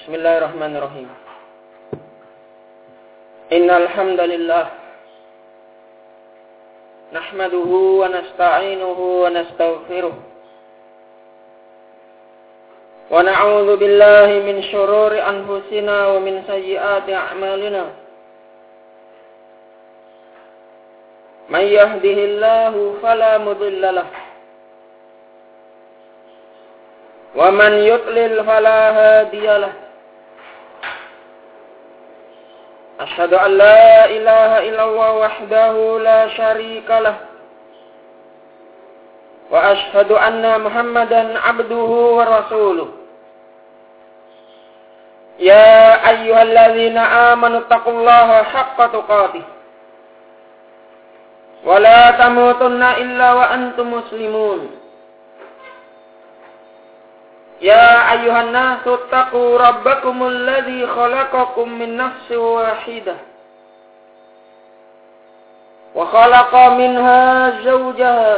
Bismillahirrahmanirrahim. Innal hamdalillah nahmaduhu wa nasta'inuhu wa nastaghfiruh wa na'udzu billahi min shururi anfusina wa min sayyiati a'malina. May yahdihillahu fala mudilla lahu wa man yudlil fala hadiya lahu. Asyhadu an la ilaha illallah wahdahu la syarika lah wa asyhadu anna Muhammadan abduhu wa rasuluh. Ya ayyuhalladzina amanu taqullaha haqqa tuqatih wa la tamutunna illa wa antum muslimun. Ya ayyuhan nasu taqu rabbakumul ladzi khalaqakum min nafsin wahidah wa khalaqa minha zawjaha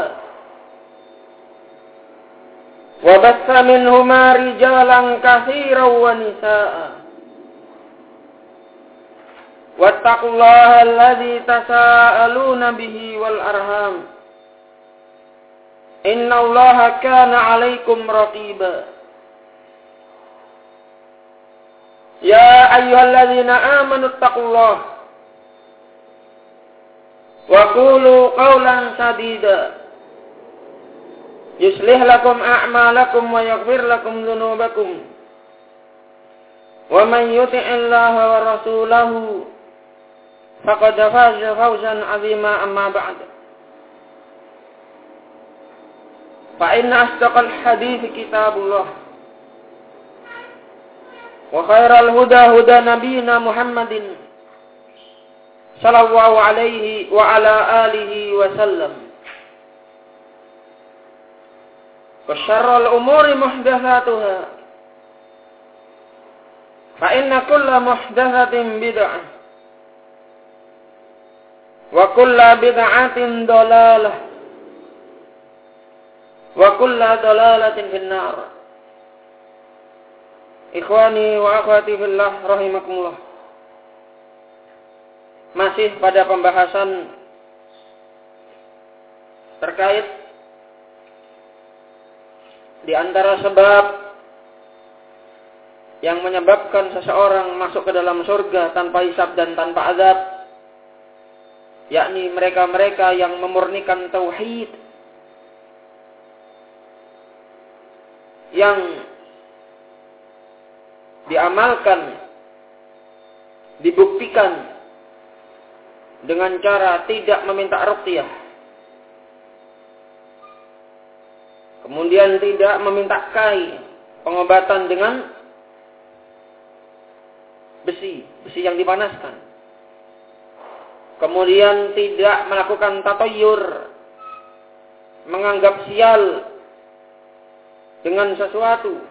wa batha minhuma rijalan katsiran wa nisaa'a wattaqullaha alladzi tasaaluna bihi wal arham innallaha kana 'alaikum raqiba. Ya ayyuhalladzina amanu taqullaha wa qulu qawlan sadida yuslih lakum a'malakum wa yaghfir lakum dhunubakum wa man yuti'illaha wa rasulahu faqad faza fawzan 'azima. Amma ba'd, fa inna asdaqal hadithi kitabullah wa khairal huda huda nabiyina Muhammadin sallallahu alaihi wa ala alihi wa sallam wa syarrul umuri muhdatsatuha fa inna kulla muhdatsatin bid'ah wa kulla bid'atin dhalalah wa kulla dhalalatin finnar. Ikhwani wa akhwati fillah rahimakumullah. Masih pada pembahasan terkait di antara sebab yang menyebabkan seseorang masuk ke dalam surga tanpa hisab dan tanpa azab, yakni mereka-mereka yang memurnikan tauhid, yang diamalkan, dibuktikan dengan cara tidak meminta ruqyah, kemudian tidak meminta kai, pengobatan dengan besi yang dipanaskan, kemudian tidak melakukan tatayyur, menganggap sial dengan sesuatu,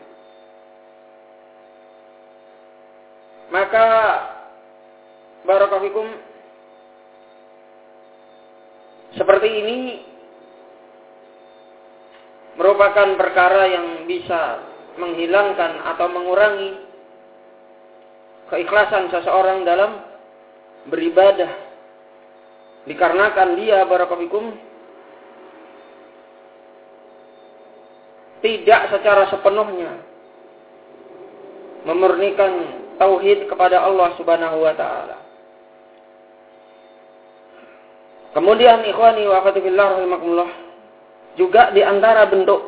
maka barakallahu fikum, seperti ini merupakan perkara yang bisa menghilangkan atau mengurangi keikhlasan seseorang dalam beribadah, dikarenakan dia barakallahu fikum tidak secara sepenuhnya memurnikan tauhid kepada Allah Subhanahu wa taala. Kemudian ikhwani wa akhwati fillah rahimakumullah, juga di antara bentuk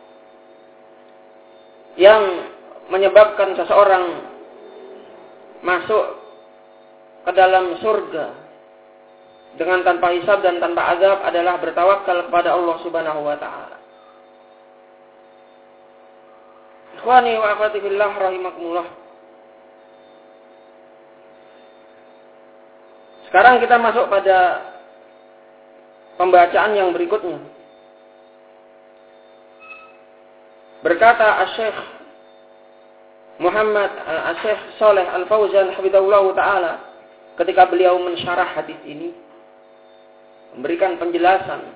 yang menyebabkan seseorang masuk ke dalam surga dengan tanpa hisab dan tanpa azab adalah bertawakal kepada Allah Subhanahu wa taala. Ikhwani wa akhwati fillah rahimakumullah. Sekarang kita masuk pada pembacaan yang berikutnya. Berkata Asy-Syaikh Muhammad Asy-Syaikh Shalih Al-Fauzan hafizahullah taala ketika beliau mensyarah hadis ini, memberikan penjelasan.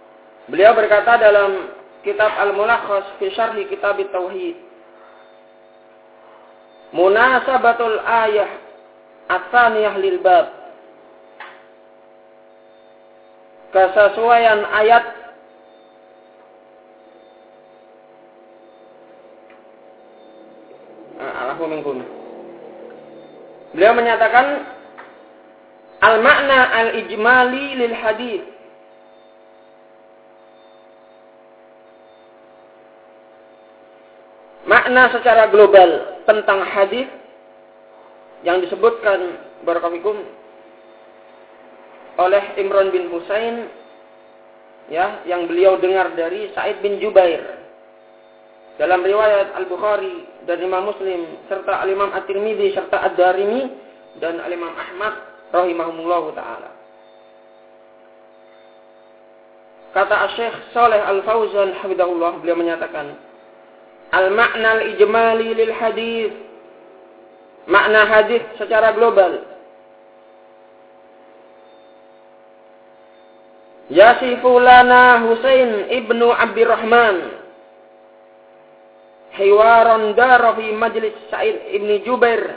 Beliau berkata dalam kitab Al-Mulakhas fi Syarh Kitab Tauhid, Munasabatul ayah at-tsaniyah lil bab. Kesesuaian ayat Allahu minkum. Beliau menyatakan al-makna al-ijmali lil hadis. Makna secara global tentang hadis yang disebutkan barakallahu oleh Imran bin Husain, ya, yang beliau dengar dari Sa'id bin Jubair dalam riwayat Al-Bukhari dan Imam Muslim serta Al-Imam At-Tirmidzi serta Ad-Darimi dan Al-Imam Ahmad rahimahumullahu taala. Kata Syekh Shalih Al-Fauzan hafizahullah, beliau menyatakan al-makna al-ijmali lil hadis, makna hadis secara global. Yasifu lana Husain ibnu Abdurrahman hiwaran dara fi majlis Sa'id ibn Jubair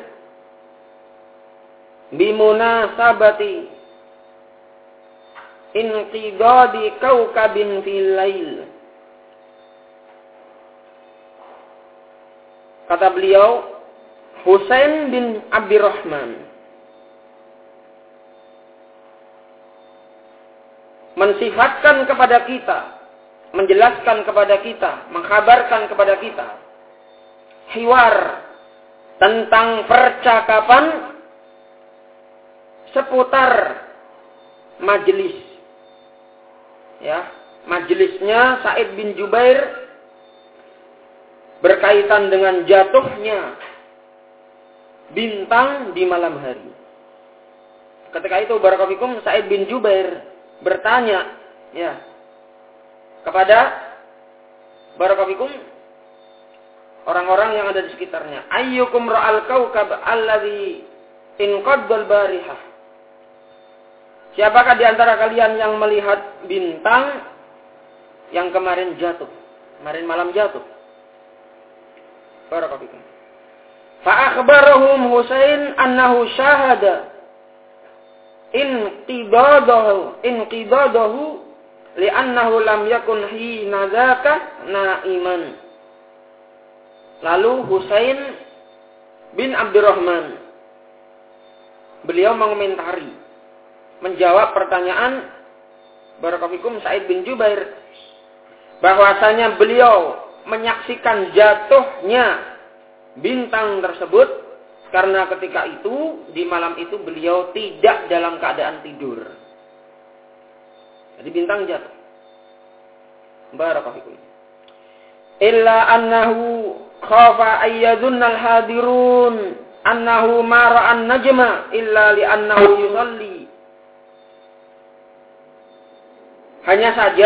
bimunasabati inqidadi kaukabin fil lail. Kata beliau, Husain bin Abdurrahman mensifatkan kepada kita, menjelaskan kepada kita, mengkabarkan kepada kita hiwar tentang percakapan seputar majelis, ya, majelisnya Sa'id bin Jubair berkaitan dengan jatuhnya bintang di malam hari. Ketika itu barakallahu fikum Sa'id bin Jubair bertanya, ya, kepada barakallahu fikum orang-orang yang ada di sekitarnya, ayyukum ra'al kaukab alladhi inqaddal barihah. Siapakah di antara kalian yang melihat bintang yang kemarin jatuh, kemarin malam jatuh? Barakallahu fikum. Fa akhbarahum Husain annahu syahada inqidadahu li'annahu lam yakun hina dzaka na'iman. Lalu Husain bin Abdurrahman beliau mengomentari, menjawab pertanyaan barakallahu fikum Sa'id bin Jubair bahwasanya beliau menyaksikan jatuhnya bintang tersebut karena ketika itu, di malam itu beliau tidak dalam keadaan tidur. Jadi bintang jatuh. Barakallahu fikum. Illa annahu khafa ayyadhunnal hadirun annahu ma ra'an najma illa li'annahu yusalli. Hanya saja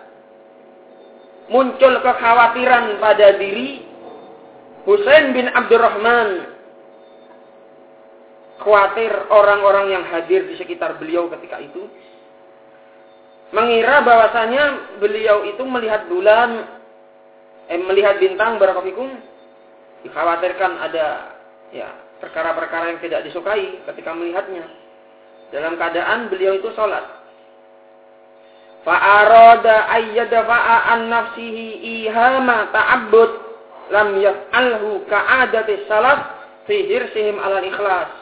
muncul kekhawatiran pada diri Husain bin Abdurrahman, khawatir orang-orang yang hadir di sekitar beliau ketika itu mengira bahwasanya beliau itu melihat bulan, melihat bintang barakallahu fikum, dikhawatirkan ada, ya, perkara-perkara yang tidak disukai ketika melihatnya dalam keadaan beliau itu sholat. Fa'arada ayyadafa'a an nafsihi ihama ta'abbud lam yaf'alhu ka'adati salaf fi hirsihim alal ikhlas.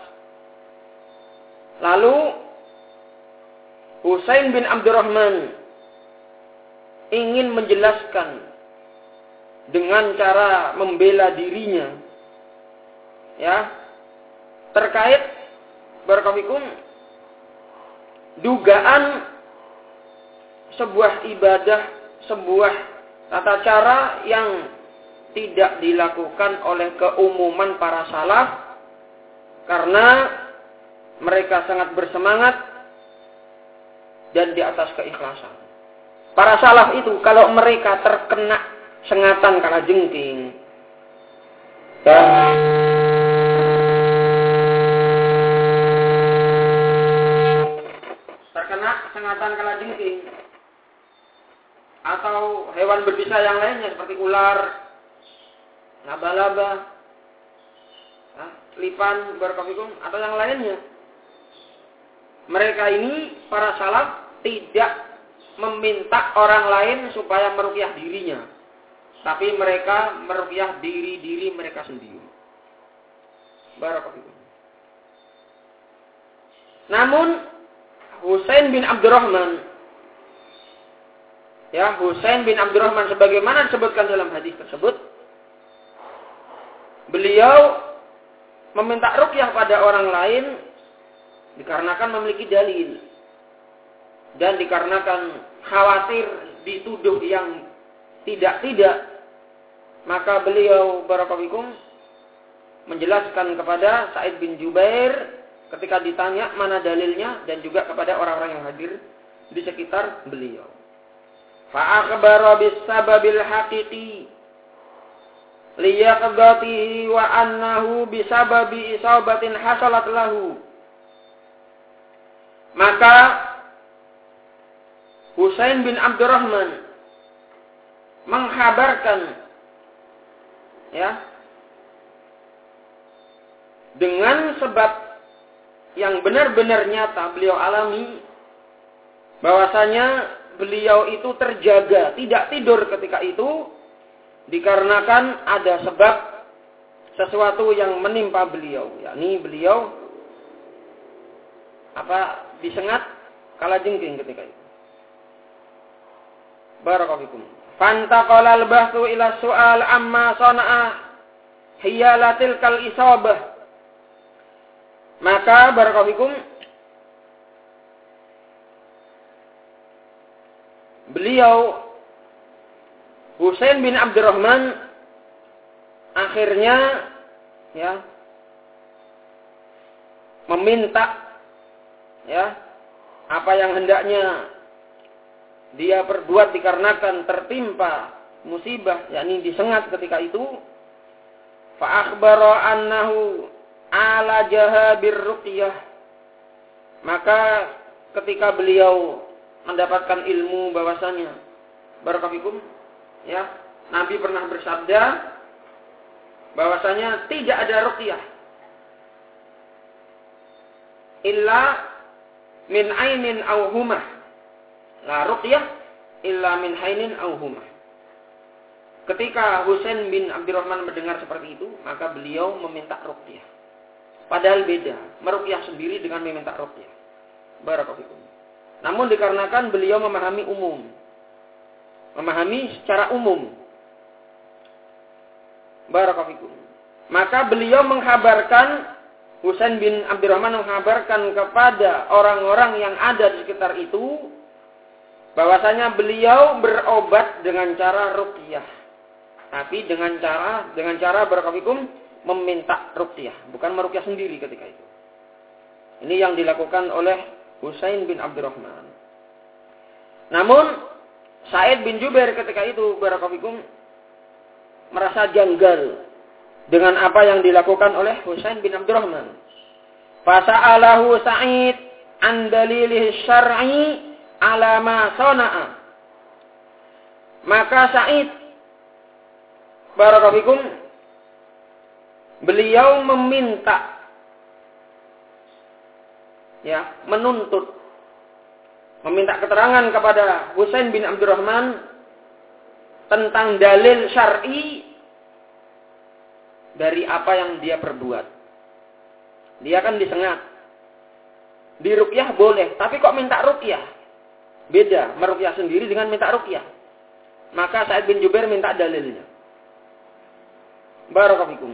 Lalu Husain bin Abdurrahman ingin menjelaskan dengan cara membela dirinya, ya, terkait barakallahu fikum dugaan sebuah ibadah, sebuah tata cara yang tidak dilakukan oleh keumuman para salaf karena mereka sangat bersemangat dan di atas keikhlasan. Para salaf itu kalau mereka terkena sengatan kalajengking dan terkena sengatan kalajengking atau hewan berbisa yang lainnya seperti ular, laba-laba, lipan, barakallahu atau yang lainnya. Mereka ini para salaf tidak meminta orang lain supaya meruqyah dirinya, tapi mereka meruqyah diri mereka sendiri. Barakallahu. Namun Husain bin Abdurrahman, Husain bin Abdurrahman sebagaimana disebutkan dalam hadis tersebut, beliau meminta ruqyah pada orang lain dikarenakan memiliki dalil dan dikarenakan khawatir dituduh yang tidak-tidak, maka beliau barakallahu menjelaskan kepada Sa'id bin Jubair ketika ditanya mana dalilnya dan juga kepada orang-orang yang hadir di sekitar beliau. Fa akhbara bis sababil haqiqi liyaqdatihi wa annahu bisababi isabatin hasalat lahu. Maka Husain bin Abdurrahman menghabarkan dengan sebab yang benar-benar nyata beliau alami, bahwasanya beliau itu terjaga, tidak tidur ketika itu dikarenakan ada sebab sesuatu yang menimpa beliau, yakni beliau disengat kalajengking ketika itu. Barakallahu fikum. Fantaqala al-bahthu ila su'al amma sana'a hiyalatil kal isabah. Maka barakallahu fikum, beliau Husain bin Abdurrahman akhirnya meminta apa yang hendaknya dia perbuat dikarenakan tertimpa musibah, yakni disengat ketika itu. Fa akhbara annahu ala jahabir ruqyah. Maka ketika beliau mendapatkan ilmu bahwasanya barakallahu Nabi pernah bersabda bahwasanya tidak ada ruqyah illa min ainin aw humah. La ruqyah illa min ainin aw humah. Ketika Husain bin Abdurrahman mendengar seperti itu, maka beliau meminta ruqyah. Padahal beda, meruqyah sendiri dengan meminta ruqyah. Barakallahu fikum. Namun dikarenakan beliau memahami umum. Memahami secara umum. Barakallahu fikum. Maka beliau menghabarkan, Husain bin Abdurrahman menghabarkan kepada orang-orang yang ada di sekitar itu bahwasanya beliau berobat dengan cara ruqyah. Tapi dengan cara barakallahu fikum meminta ruqyah, bukan meruqyah sendiri ketika itu. Ini yang dilakukan oleh Husain bin Abdurrahman. Namun Sa'id bin Jubair ketika itu barakallahu fikum merasa janggal dengan apa yang dilakukan oleh Husain bin Abdurrahman. Fasa'alahu Sa'id an dalilihi syar'i ala ma sana'a. Maka Sa'id barakallahu fikum beliau meminta meminta keterangan kepada Husain bin Abdurrahman tentang dalil syar'i dari apa yang dia perbuat. Dia kan disengat. Diruqyah boleh, tapi kok minta ruqyah? Beda, meruqyah sendiri dengan minta ruqyah. Maka Sa'id bin Jubair minta dalilnya. Barakallahu fikum.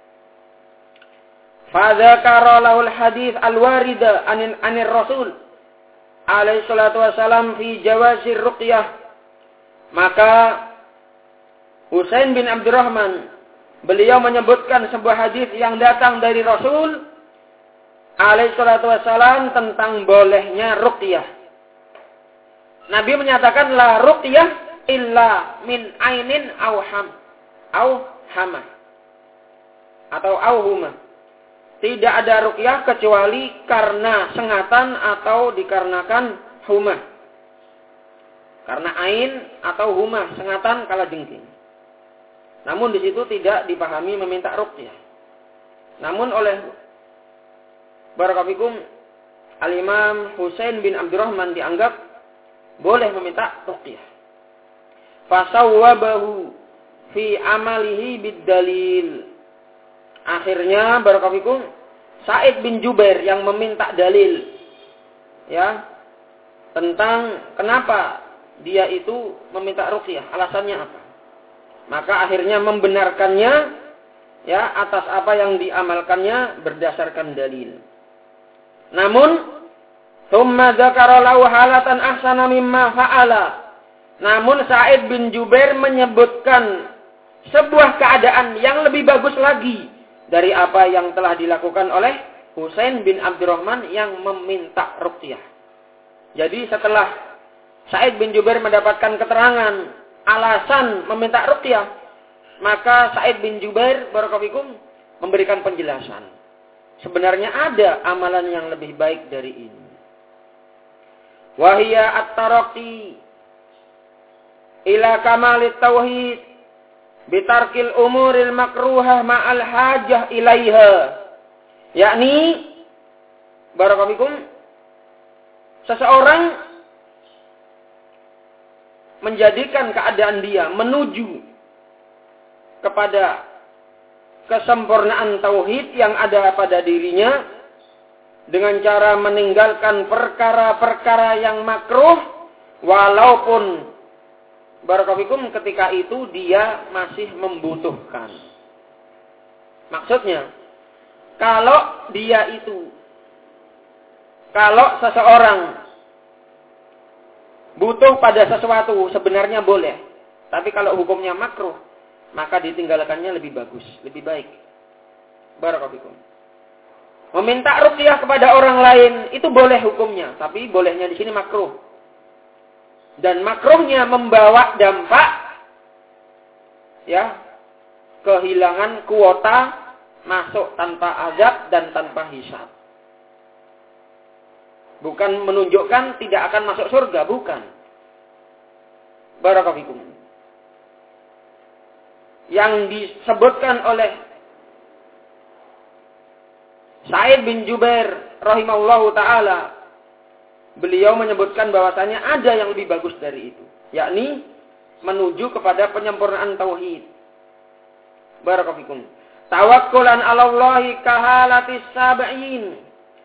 Fadzakara lahul hadits al-warida anir Rasul alaihi salatu wasalam fi jawazir ruqyah. Maka Husain bin Abdurrahman beliau menyebutkan sebuah hadis yang datang dari Rasul alaihi salatu wasalam tentang bolehnya ruqyah. Nabi menyatakan la ruqyah illa min ainin aw hamah atau auhumah. Tidak ada ruqyah kecuali karena sengatan atau dikarenakan humah. Karena ain atau humah, sengatan kalajengking. Namun di situ tidak dipahami meminta ruqyah. Namun oleh Barakafikum Al-Imam Husain bin Abdurrahman dianggap boleh meminta ruqyah. Fasawwabahu fi amalihi bid-dalil. Akhirnya Barakafikum Sa'id bin Jubair yang meminta dalil ya tentang kenapa dia itu meminta ruqyah, alasannya apa. Maka akhirnya membenarkannya ya atas apa yang diamalkannya berdasarkan dalil. Namun thumma dzakara lahu halatan ahsana mimma fa'ala. Namun Sa'id bin Jubair menyebutkan sebuah keadaan yang lebih bagus lagi dari apa yang telah dilakukan oleh Husain bin Abdurrahman yang meminta ruqyah. Jadi setelah Sa'id bin Jubair mendapatkan keterangan alasan meminta ruqyah, maka Sa'id bin Jubair barakallahu memberikan penjelasan. Sebenarnya ada amalan yang lebih baik dari ini. Wahia at-taraqi ila kamalit tauhid bitarkil umuril makruhah ma'al hajah ilaiha. Yakni barakallahu seseorang menjadikan keadaan dia menuju kepada kesempurnaan tauhid yang ada pada dirinya dengan cara meninggalkan perkara-perkara yang makruh walaupun barakallahu ketika itu dia masih membutuhkan. Maksudnya kalau seseorang butuh pada sesuatu sebenarnya boleh, tapi kalau hukumnya makruh maka ditinggalkannya lebih bagus, lebih baik. Barakallahu. Meminta ruqyah kepada orang lain itu boleh hukumnya, tapi bolehnya di sini makruh. Dan makruhnya membawa dampak ya kehilangan kuota masuk tanpa azab dan tanpa hisab. Bukan menunjukkan tidak akan masuk surga, bukan. Barakallahu. Yang disebutkan oleh Sa'id bin Jubair rahimahullahu ta'ala, beliau menyebutkan bahwasanya ada yang lebih bagus dari itu, yakni menuju kepada penyempurnaan tauhid. Barakallahu fikum. Tawakkulan 'ala Allahi kahalatis sab'in.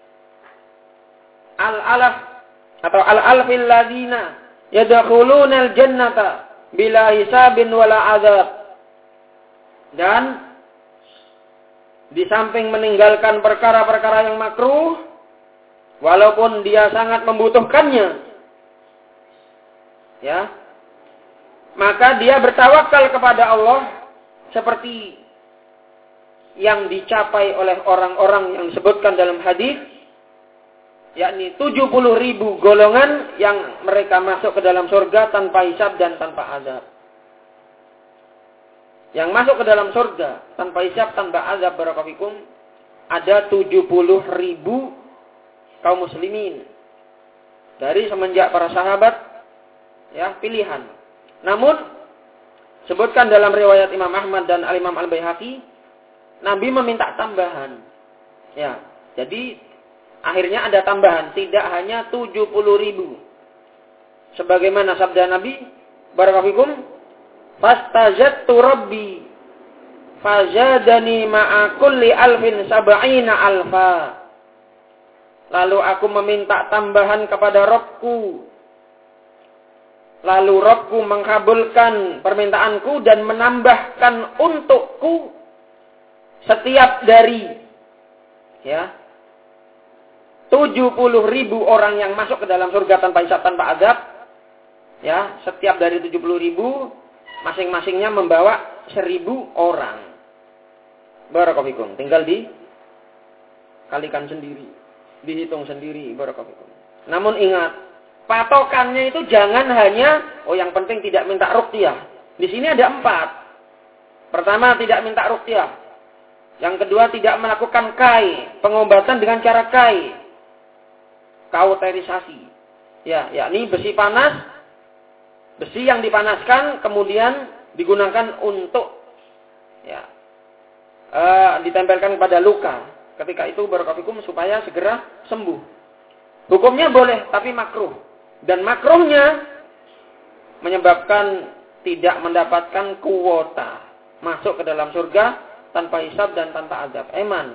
Al-alaf atau al-alfil ladzina yadkhuluna al-jannata bila hisabin wala azab. Dan di samping meninggalkan perkara-perkara yang makruh, walaupun dia sangat membutuhkannya, ya, maka dia bertawakal kepada Allah seperti yang dicapai oleh orang-orang yang disebutkan dalam hadis, yakni 70.000 golongan yang mereka masuk ke dalam surga tanpa hisab dan tanpa azab. Yang masuk ke dalam surga tanpa hisab, tanpa azab, barakallahu fikum, ada 70.000 kaum muslimin dari semenjak para sahabat ya pilihan. Namun sebutkan dalam riwayat Imam Ahmad dan Al-Imam Al-Baihaqi, Nabi meminta tambahan. Ya, jadi akhirnya ada tambahan, tidak hanya 70.000. Sebagaimana sabda Nabi, barakallahu fikum, fastajattu rabbi fazadani ma'a kulli alfin sab'ina alfa. Lalu aku meminta tambahan kepada Rabbku. Lalu Rabbku mengkabulkan permintaanku dan menambahkan untukku setiap dari ya 70.000 orang yang masuk ke dalam surga tanpa hisab, tanpa azab. Ya, setiap dari 70.000 masing-masingnya membawa 1.000 orang. Barakallahu fikum. Tinggal dikalikan sendiri, dihitung sendiri. Barakallahu fikum. Namun ingat, patokannya itu jangan hanya yang penting tidak minta ruqyah. Di sini ada 4. Pertama, tidak minta ruqyah. Yang kedua, tidak melakukan kai, pengobatan dengan cara kai, kauterisasi. Ya, yakni besi panas, besi yang dipanaskan kemudian digunakan untuk ya ditempelkan pada luka. Ketika itu barakallahu supaya segera sembuh. Hukumnya boleh tapi makruh. Dan makruhnya menyebabkan tidak mendapatkan kuota masuk ke dalam surga tanpa hisab dan tanpa azab. Eman.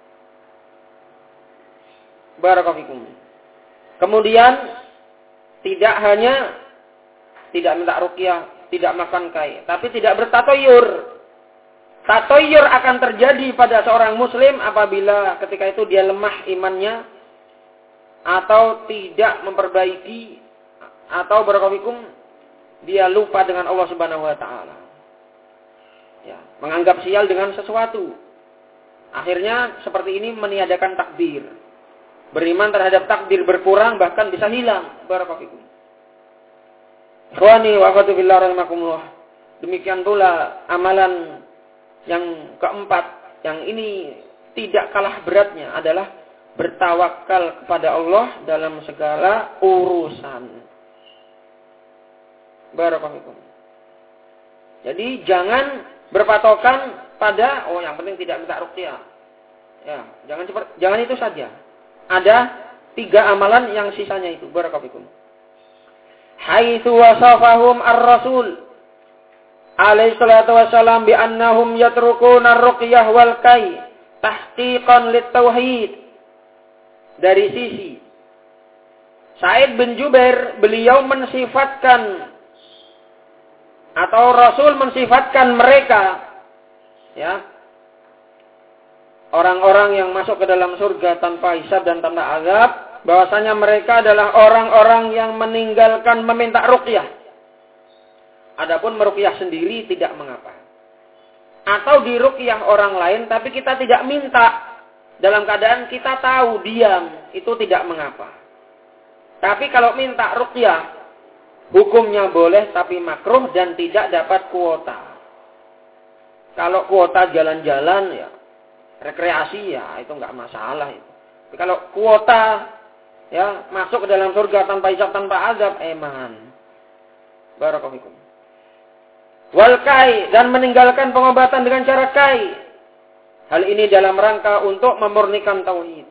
Barakallahu. Kemudian tidak hanya tidak minta ruqyah, tidak makan kai, tapi tidak bertatoyur. Tatoyur akan terjadi pada seorang muslim apabila ketika itu dia lemah imannya atau tidak memperbaiki atau barakallahu dia lupa dengan Allah Subhanahu wa taala. Ya, menganggap sial dengan sesuatu. Akhirnya seperti ini meniadakan takdir. Beriman terhadap takdir berkurang bahkan bisa hilang. Barakallahu. Ikhwani wa akhwati fillah rahimakumullah. Demikian pula amalan yang keempat, yang ini tidak kalah beratnya adalah bertawakal kepada Allah dalam segala urusan. Barakallahu. Jadi jangan berpatokan pada yang penting tidak minta ruqyah. Ya, jangan itu saja. Ada 3 amalan yang sisanya itu. Barakallahu. Haitsu wasafahum ar-rasul alaihi salatu wassalam bi annahum yatrukuna ar-ruqyah wal kai tahqiqan lit-tauhid. Dari sisi Sa'id bin Jubair, beliau mensifatkan atau Rasul mensifatkan mereka, ya, orang-orang yang masuk ke dalam surga tanpa hisab dan tanpa azab, bahwasanya mereka adalah orang-orang yang meninggalkan meminta ruqyah. Adapun meruqyah sendiri tidak mengapa. Atau diruqyah orang lain tapi kita tidak minta, dalam keadaan kita tahu diam, itu tidak mengapa. Tapi kalau minta ruqyah, hukumnya boleh tapi makruh dan tidak dapat kuota. Kalau kuota jalan-jalan ya, rekreasi ya, itu enggak masalah itu. Tapi kalau kuota ya masuk ke dalam surga tanpa hisab tanpa azab, eman. Barakallahu fikum. Wal kai, dan meninggalkan pengobatan dengan cara kai. Hal ini dalam rangka untuk memurnikan tauhid.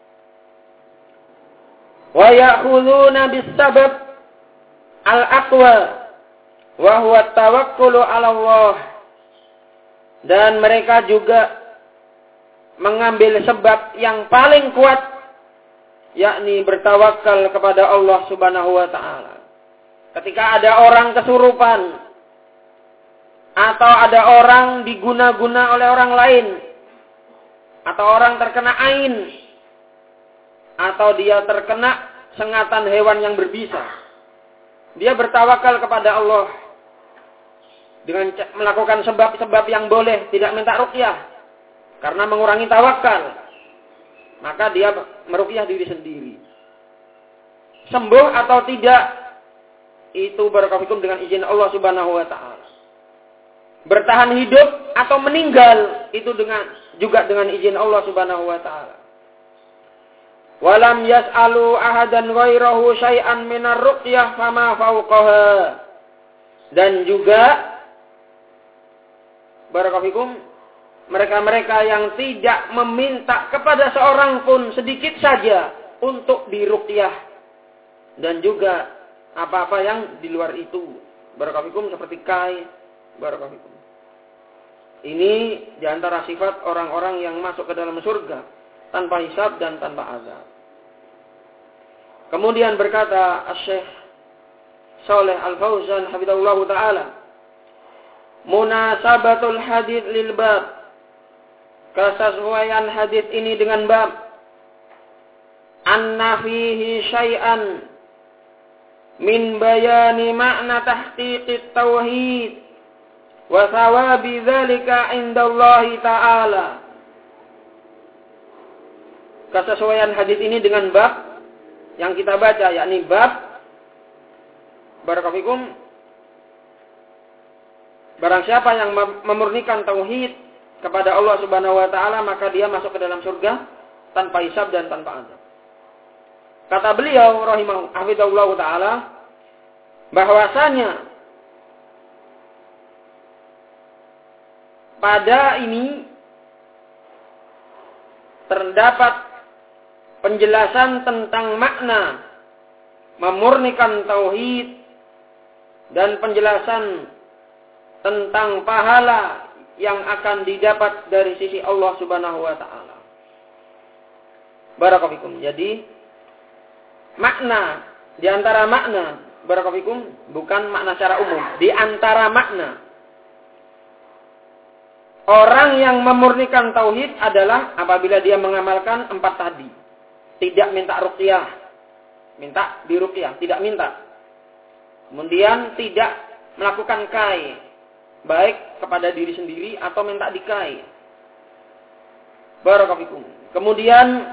Wa ya'khuduna bis-sabab al-aqwa wa huwa tawakkulu 'ala Allah. Dan mereka juga mengambil sebab yang paling kuat, yakni bertawakal kepada Allah Subhanahu wa taala. Ketika ada orang kesurupan atau ada orang diguna-guna oleh orang lain, atau orang terkena ain, atau dia terkena sengatan hewan yang berbisa, dia bertawakal kepada Allah dengan melakukan sebab-sebab yang boleh, tidak minta ruqyah karena mengurangi tawakal, maka dia meruqyah diri sendiri. Sembuh atau tidak, itu barakallahu dengan izin Allah Subhanahu wa taala. Bertahan hidup atau meninggal, itu juga dengan izin Allah Subhanahu wa taala. Walam yas'alu ahadan ghairahu syai'an minar ruqyah fama fawqaha. Dan juga barakallahu mereka-mereka yang tidak meminta kepada seorang pun sedikit saja untuk diruqyah, dan juga apa-apa yang di luar itu. Barakallahu seperti kai. Barakallahu. Ini diantara sifat orang-orang yang masuk ke dalam surga tanpa hisab dan tanpa azab. Kemudian berkata Asy-Syaikh Shalih Al-Fauzan hafizahullah taala, munasabatul hadits lil bab, kesesuaian hadits ini dengan bab, anna fihi syai'an min bayani makna tahqiqit tauhid wa thawabi dzalika indallahi ta'ala. Kesesuaian hadis ini dengan bab yang kita baca, yakni bab barakallahu barang siapa yang memurnikan tauhid kepada Allah Subhanahu wa taala, maka dia masuk ke dalam surga tanpa hisab dan tanpa azab. Kata beliau rahimahullah taala, bahwasanya pada ini terdapat penjelasan tentang makna memurnikan tauhid dan penjelasan tentang pahala yang akan didapat dari sisi Allah Subhanahu wa taala. Barakallahu fikum. Jadi makna di antara makna barakallahu fikum bukan makna secara umum, di antara makna orang yang memurnikan tauhid adalah apabila dia mengamalkan 4 tadi. Tidak minta ruqyah, minta diruqyah, tidak minta. Kemudian tidak melakukan kai, baik kepada diri sendiri atau minta dikai. Barakallahu fikum. Kemudian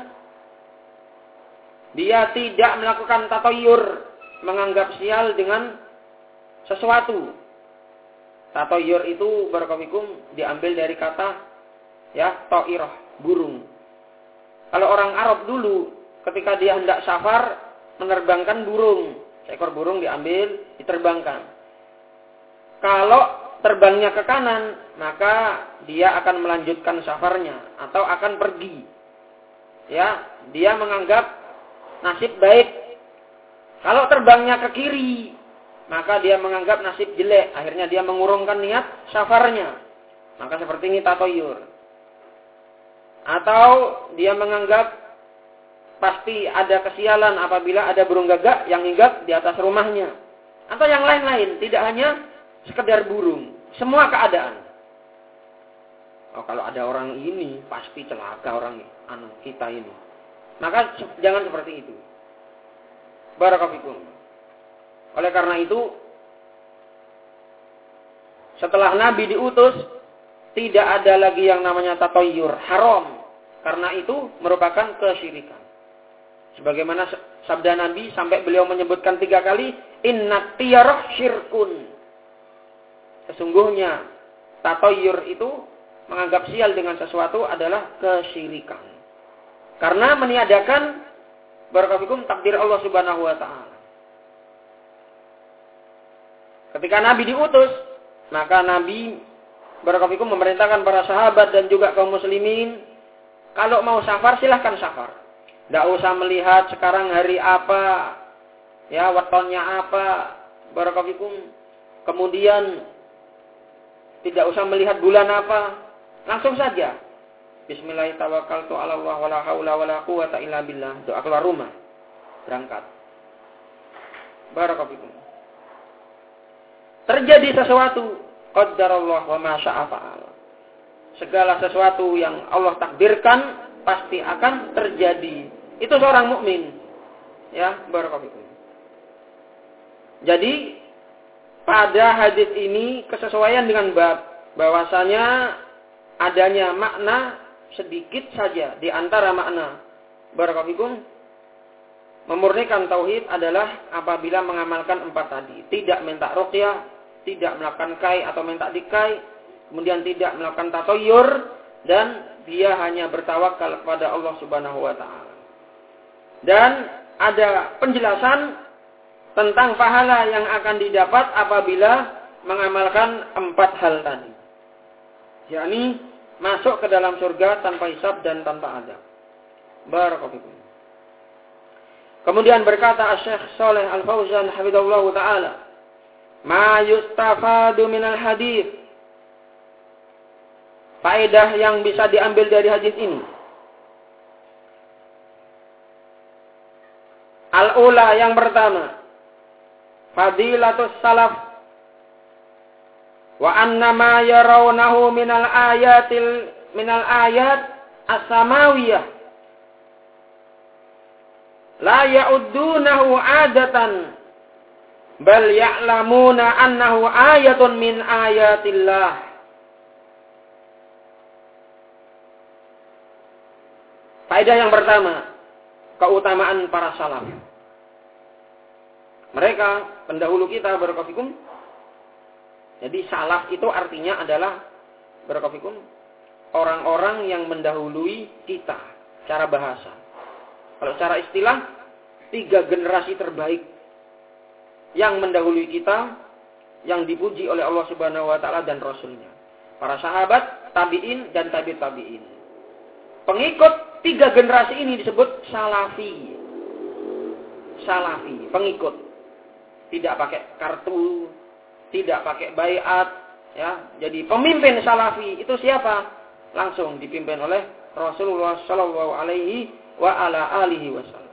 dia tidak melakukan tatoyur, menganggap sial dengan sesuatu. Tatoyur itu barakallahu fikum diambil dari kata ta'irah, burung. Kalau orang Arab dulu ketika dia hendak safar menerbangkan burung, seekor burung diambil, diterbangkan. Kalau terbangnya ke kanan, maka dia akan melanjutkan safarnya atau akan pergi. Ya, dia menganggap nasib baik. Kalau terbangnya ke kiri, maka dia menganggap nasib jelek. Akhirnya dia mengurungkan niat safarnya. Maka seperti ini tatoyur. Atau dia menganggap pasti ada kesialan apabila ada burung gagak yang hinggap di atas rumahnya. Atau yang lain-lain, tidak hanya sekedar burung. Semua keadaan. Oh, kalau ada orang ini, pasti celaka orang kita ini. Maka jangan seperti itu. Barakallahu fikum. Oleh karena itu, setelah Nabi diutus, tidak ada lagi yang namanya tatoyur. Haram. Karena itu merupakan kesyirikan. Sebagaimana sabda Nabi sampai beliau menyebutkan 3 kali, inna tiyarah syirkun. Sesungguhnya tatoyur itu menganggap sial dengan sesuatu adalah kesyirikan. Karena meniadakan barakallahu fikum takdir Allah Subhanahu wa taala. Ketika Nabi diutus, maka Nabi barakallahu fikum memerintahkan para sahabat dan juga kaum muslimin, kalau mau safar silahkan safar. Tidak usah melihat sekarang hari apa, ya wetonnya apa, barakallahu fikum. Kemudian tidak usah melihat bulan apa, langsung saja. Bismillahirrahmanirrahim. Allah wala haula wala quwata illa billah. Doa keluar rumah, berangkat. Barakallahu fikum. Terjadi sesuatu, qaddarallah wa ma syaa fa'al. Segala sesuatu yang Allah takdirkan pasti akan terjadi. Itu seorang mukmin. Ya, barakallahu fikum. Jadi pada hadis ini kesesuaian dengan bab bahwasanya adanya makna sedikit saja di antara makna barakallahu fikum memurnikan tauhid adalah apabila mengamalkan 4 tadi. Tidak minta ruqyah, tidak melakukan kai atau minta dikai, kemudian tidak melakukan tatoyur, dan dia hanya bertawakal kepada Allah Subhanahu wa taala. Dan ada penjelasan tentang pahala yang akan didapat apabila mengamalkan 4 hal tadi. Yakni masuk ke dalam surga tanpa hisab dan tanpa azab. Barakallahu fikum. Kemudian berkata Syekh Shalih Al-Fauzan hafizahullah taala, "Ma yustafadu minal hadits." Faedah yang bisa diambil dari hadis ini. Al-ula, yang pertama, fadilatus salaf wa anna ma yarawnahu minal ayat as-samawiyah la ya'uddunahu adatan bal ya'lamuna annahu ayatun min ayatillah. Faedah yang pertama, keutamaan para salaf. Mereka pendahulu kita barakallahu fikum. Jadi salaf itu artinya adalah barakallahu fikum orang-orang yang mendahului kita secara bahasa. Kalau secara istilah 3 generasi terbaik yang mendahului kita, yang dipuji oleh Allah Subhanahu wa taala dan Rasulnya. Para sahabat, tabi'in dan tabi'in. Pengikut 3 generasi ini disebut salafi. Salafi, pengikut. Tidak pakai kartu, tidak pakai baiat, ya. Jadi pemimpin salafi itu siapa? Langsung dipimpin oleh Rasulullah sallallahu alaihi wa ala alihi wasallam.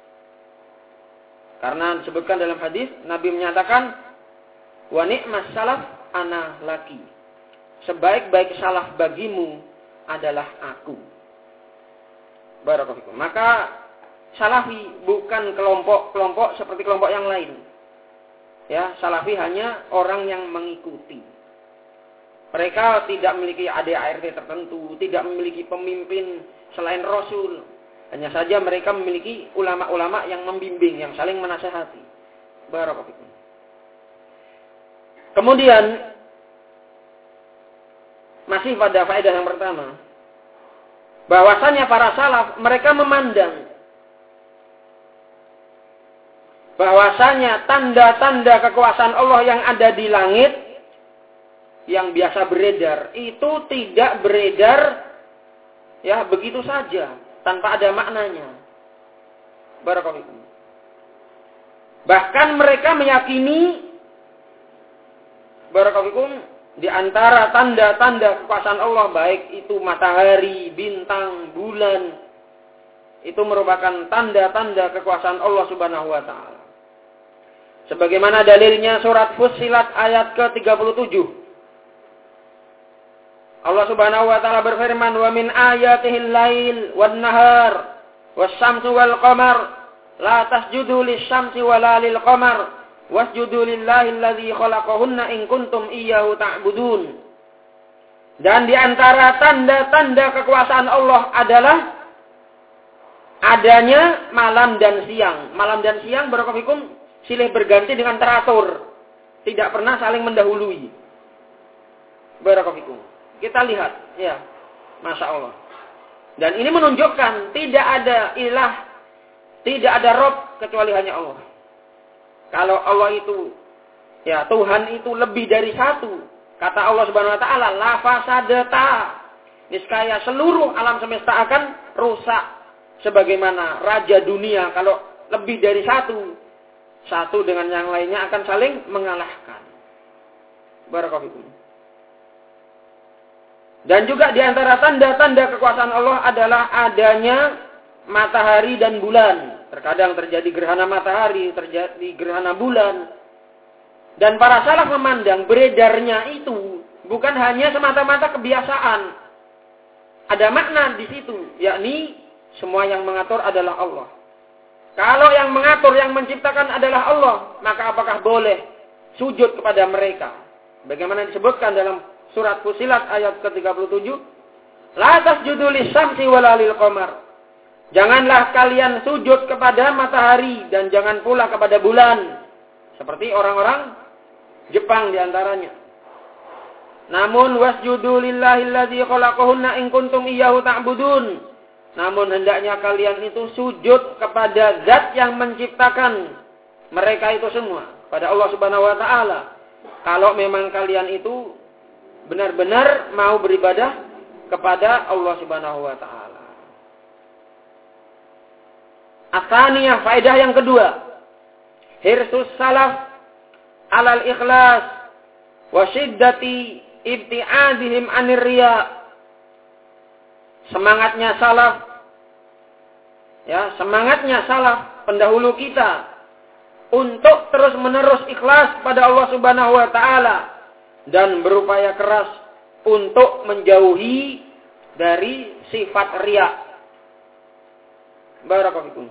Karena disebutkan dalam hadis, Nabi menyatakan, wa ni'mas salaf ana laki. Sebaik-baik salaf bagimu adalah aku. Barakallahu fikum. Maka salafi bukan kelompok-kelompok seperti kelompok yang lain. Ya, salafi hanya orang yang mengikuti. Mereka tidak memiliki ADART tertentu, tidak memiliki pemimpin selain Rasul. Hanya saja mereka memiliki ulama-ulama yang membimbing, yang saling menasihati. Barakallahu fikum. Kemudian masih pada faedah yang pertama, bahwasanya para salaf mereka memandang bahwasanya tanda-tanda kekuasaan Allah yang ada di langit yang biasa beredar itu tidak beredar ya begitu saja tanpa ada maknanya. Barakallahu fikum. Bahkan mereka meyakini barakallahu fikum di antara tanda-tanda kekuasaan Allah, baik itu matahari, bintang, bulan, itu merupakan tanda-tanda kekuasaan Allah Subhanahu wa taala. Sebagaimana dalilnya surat Fussilat ayat ke-37. Allah Subhanahu wa taala berfirman, "Wa min ayatihil lail wan nahar was-syamsu wal qamar la tasjudu lis-syamsi wala lil qamar." Wasjudu lillahi alladzi khalaqahunna in kuntum iyyahu ta'budun. Dan di antara tanda-tanda kekuasaan Allah adalah adanya malam dan siang. Malam dan siang barakallahu fikum silih berganti dengan teratur. Tidak pernah saling mendahului. Barakallahu fikum. Kita lihat, ya. Masya Allah. Dan ini menunjukkan tidak ada ilah, tidak ada Rabb kecuali hanya Allah. Kalau Allah itu, ya Tuhan itu lebih dari satu. Kata Allah Subhanahu wa taala, la fasadata. Niscaya seluruh alam semesta akan rusak. Sebagaimana raja dunia kalau lebih dari satu, satu dengan yang lainnya akan saling mengalahkan. Barakallahu fikum. Dan juga di antara tanda-tanda kekuasaan Allah adalah adanya matahari dan bulan. Terkadang terjadi gerhana matahari, terjadi gerhana bulan. Dan para salaf memandang beredarnya itu bukan hanya semata-mata kebiasaan. Ada makna di situ, yakni semua yang mengatur adalah Allah. Kalau yang mengatur, yang menciptakan adalah Allah, maka apakah boleh sujud kepada mereka? Bagaimana disebutkan dalam surat Fussilat ayat ke-37, la tasjudu lis-syamsi wala lil qamar. Janganlah kalian sujud kepada matahari dan jangan pula kepada bulan. Seperti orang-orang Jepang diantaranya. Namun wasjudu lillahi alladzi khalaqahunna in kuntum iyyahu ta'budun. Namun hendaknya kalian itu sujud kepada zat yang menciptakan mereka itu semua. Pada Allah Subhanahu wa ta'ala. Kalau memang kalian itu benar-benar mau beribadah kepada Allah Subhanahu wa ta'ala. Atsaniyah, faedah yang kedua. Hirsus salaf alal ikhlas wa syiddati ibti'adihim anir riya. Semangatnya salaf, ya, semangatnya salaf pendahulu kita untuk terus-menerus ikhlas pada Allah Subhanahu wa taala dan berupaya keras untuk menjauhi dari sifat riya. Barakallahu fikum.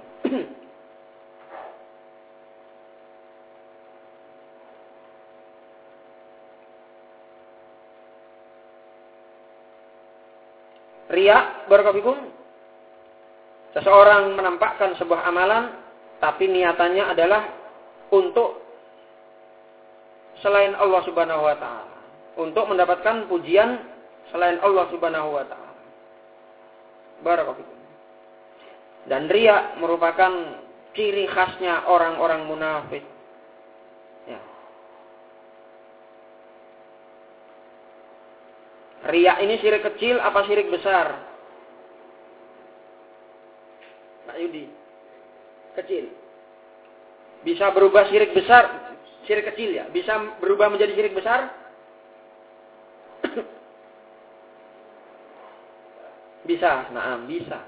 Riya, barakallahu fikum. Seseorang menampakkan sebuah amalan tapi niatannya adalah untuk selain Allah Subhanahu wa taala, untuk mendapatkan pujian selain Allah Subhanahu wa taala. Barakallahu fikum. Dan riya merupakan ciri khasnya orang-orang munafik. Ya. Riya ini syirik kecil apa syirik besar? Pak Yudi. Kecil. Bisa berubah syirik besar, syirik kecil ya. Bisa berubah menjadi syirik besar? Bisa, bisa.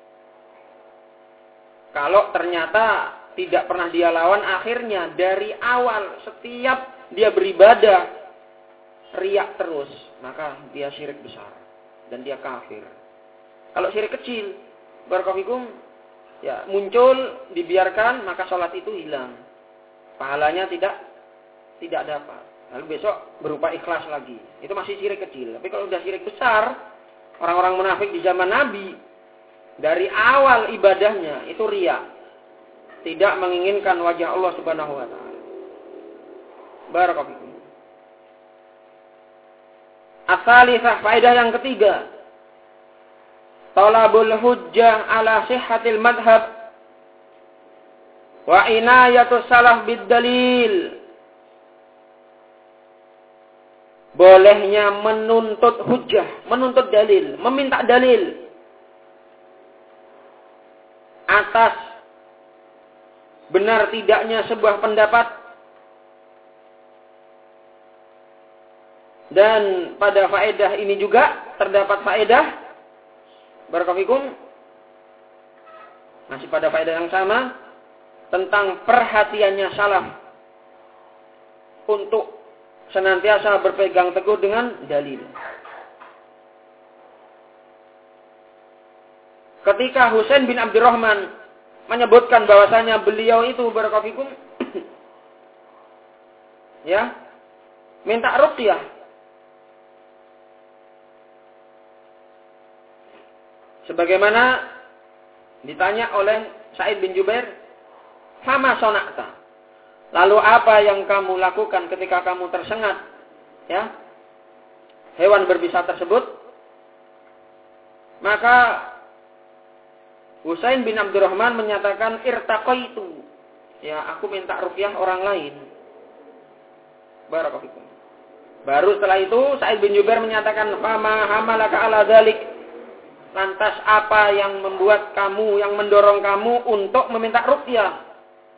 Kalau ternyata tidak pernah dia lawan, akhirnya dari awal setiap dia beribadah riak terus, maka dia syirik besar dan dia kafir. Kalau syirik kecil, barakallahu ya muncul, dibiarkan, maka sholat itu hilang, pahalanya tidak dapat. Lalu besok berupa ikhlas lagi, itu masih syirik kecil. Tapi kalau sudah syirik besar, orang-orang munafik di zaman Nabi dari awal ibadahnya itu riya, tidak menginginkan wajah Allah Subhanahu wa taala. Barakallahu. As-salisah, faedah yang ketiga, talabul hujjah ala sihhatil madhab wa inayatus salaf bid dalil. Bolehnya menuntut hujjah, menuntut dalil, meminta dalil atas benar tidaknya sebuah pendapat, dan pada faedah ini juga terdapat faedah, barakallahu fikum, masih pada faedah yang sama, tentang perhatiannya salaf untuk senantiasa berpegang teguh dengan dalil. Ketika Husain bin Abdurrahman menyebutkan bahwasanya beliau itu barakallahu fikum ya, minta ruqyah. Sebagaimana ditanya oleh Sa'id bin Jubair, "Fama sona'ta?" Lalu apa yang kamu lakukan ketika kamu tersengat ya hewan berbisa tersebut? Maka Husain bin Abdurrahman menyatakan, irtaqaitu, ya aku minta ruqyah orang lain. Barakallahu fikum. Baru setelah itu Sa'id bin Jubair menyatakan, fama hamalaka ala dzalik. Lantas apa yang membuat kamu, yang mendorong kamu untuk meminta ruqyah?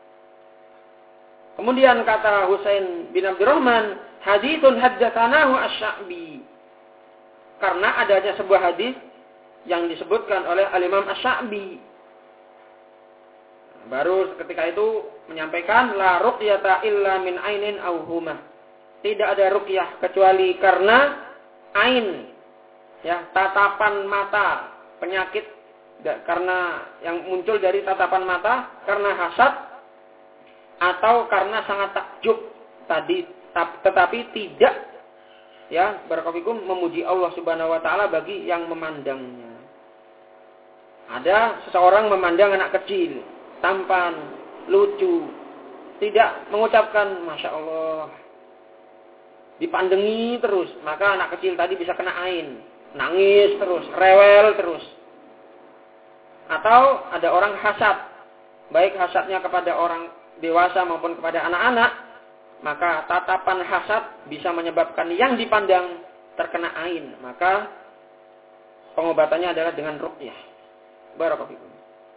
Kemudian kata Husain bin Abdurrahman, haditsun haddatsanahu asy-Sya'bi. Karena adanya sebuah hadis yang disebutkan oleh Al-Imam Asy-Sya'bi. Baru ketika itu menyampaikan, la ruqyata illa min ainin aw humah. Tidak ada ruqyah kecuali karena ain, ya, tatapan mata, penyakit karena yang muncul dari tatapan mata, karena hasad, atau karena sangat takjub tadi, tetapi tidak, ya, barakallahu fikum, memuji Allah Subhanahu wa taala bagi yang memandangnya. Ada seseorang memandang anak kecil, tampan, lucu, tidak mengucapkan masya Allah, dipandengi terus, maka anak kecil tadi bisa kena ain, nangis terus, rewel terus. Atau ada orang hasad, baik hasadnya kepada orang dewasa maupun kepada anak-anak, maka tatapan hasad bisa menyebabkan yang dipandang terkena ain, maka pengobatannya adalah dengan ruqyah. Barakallahu fikum.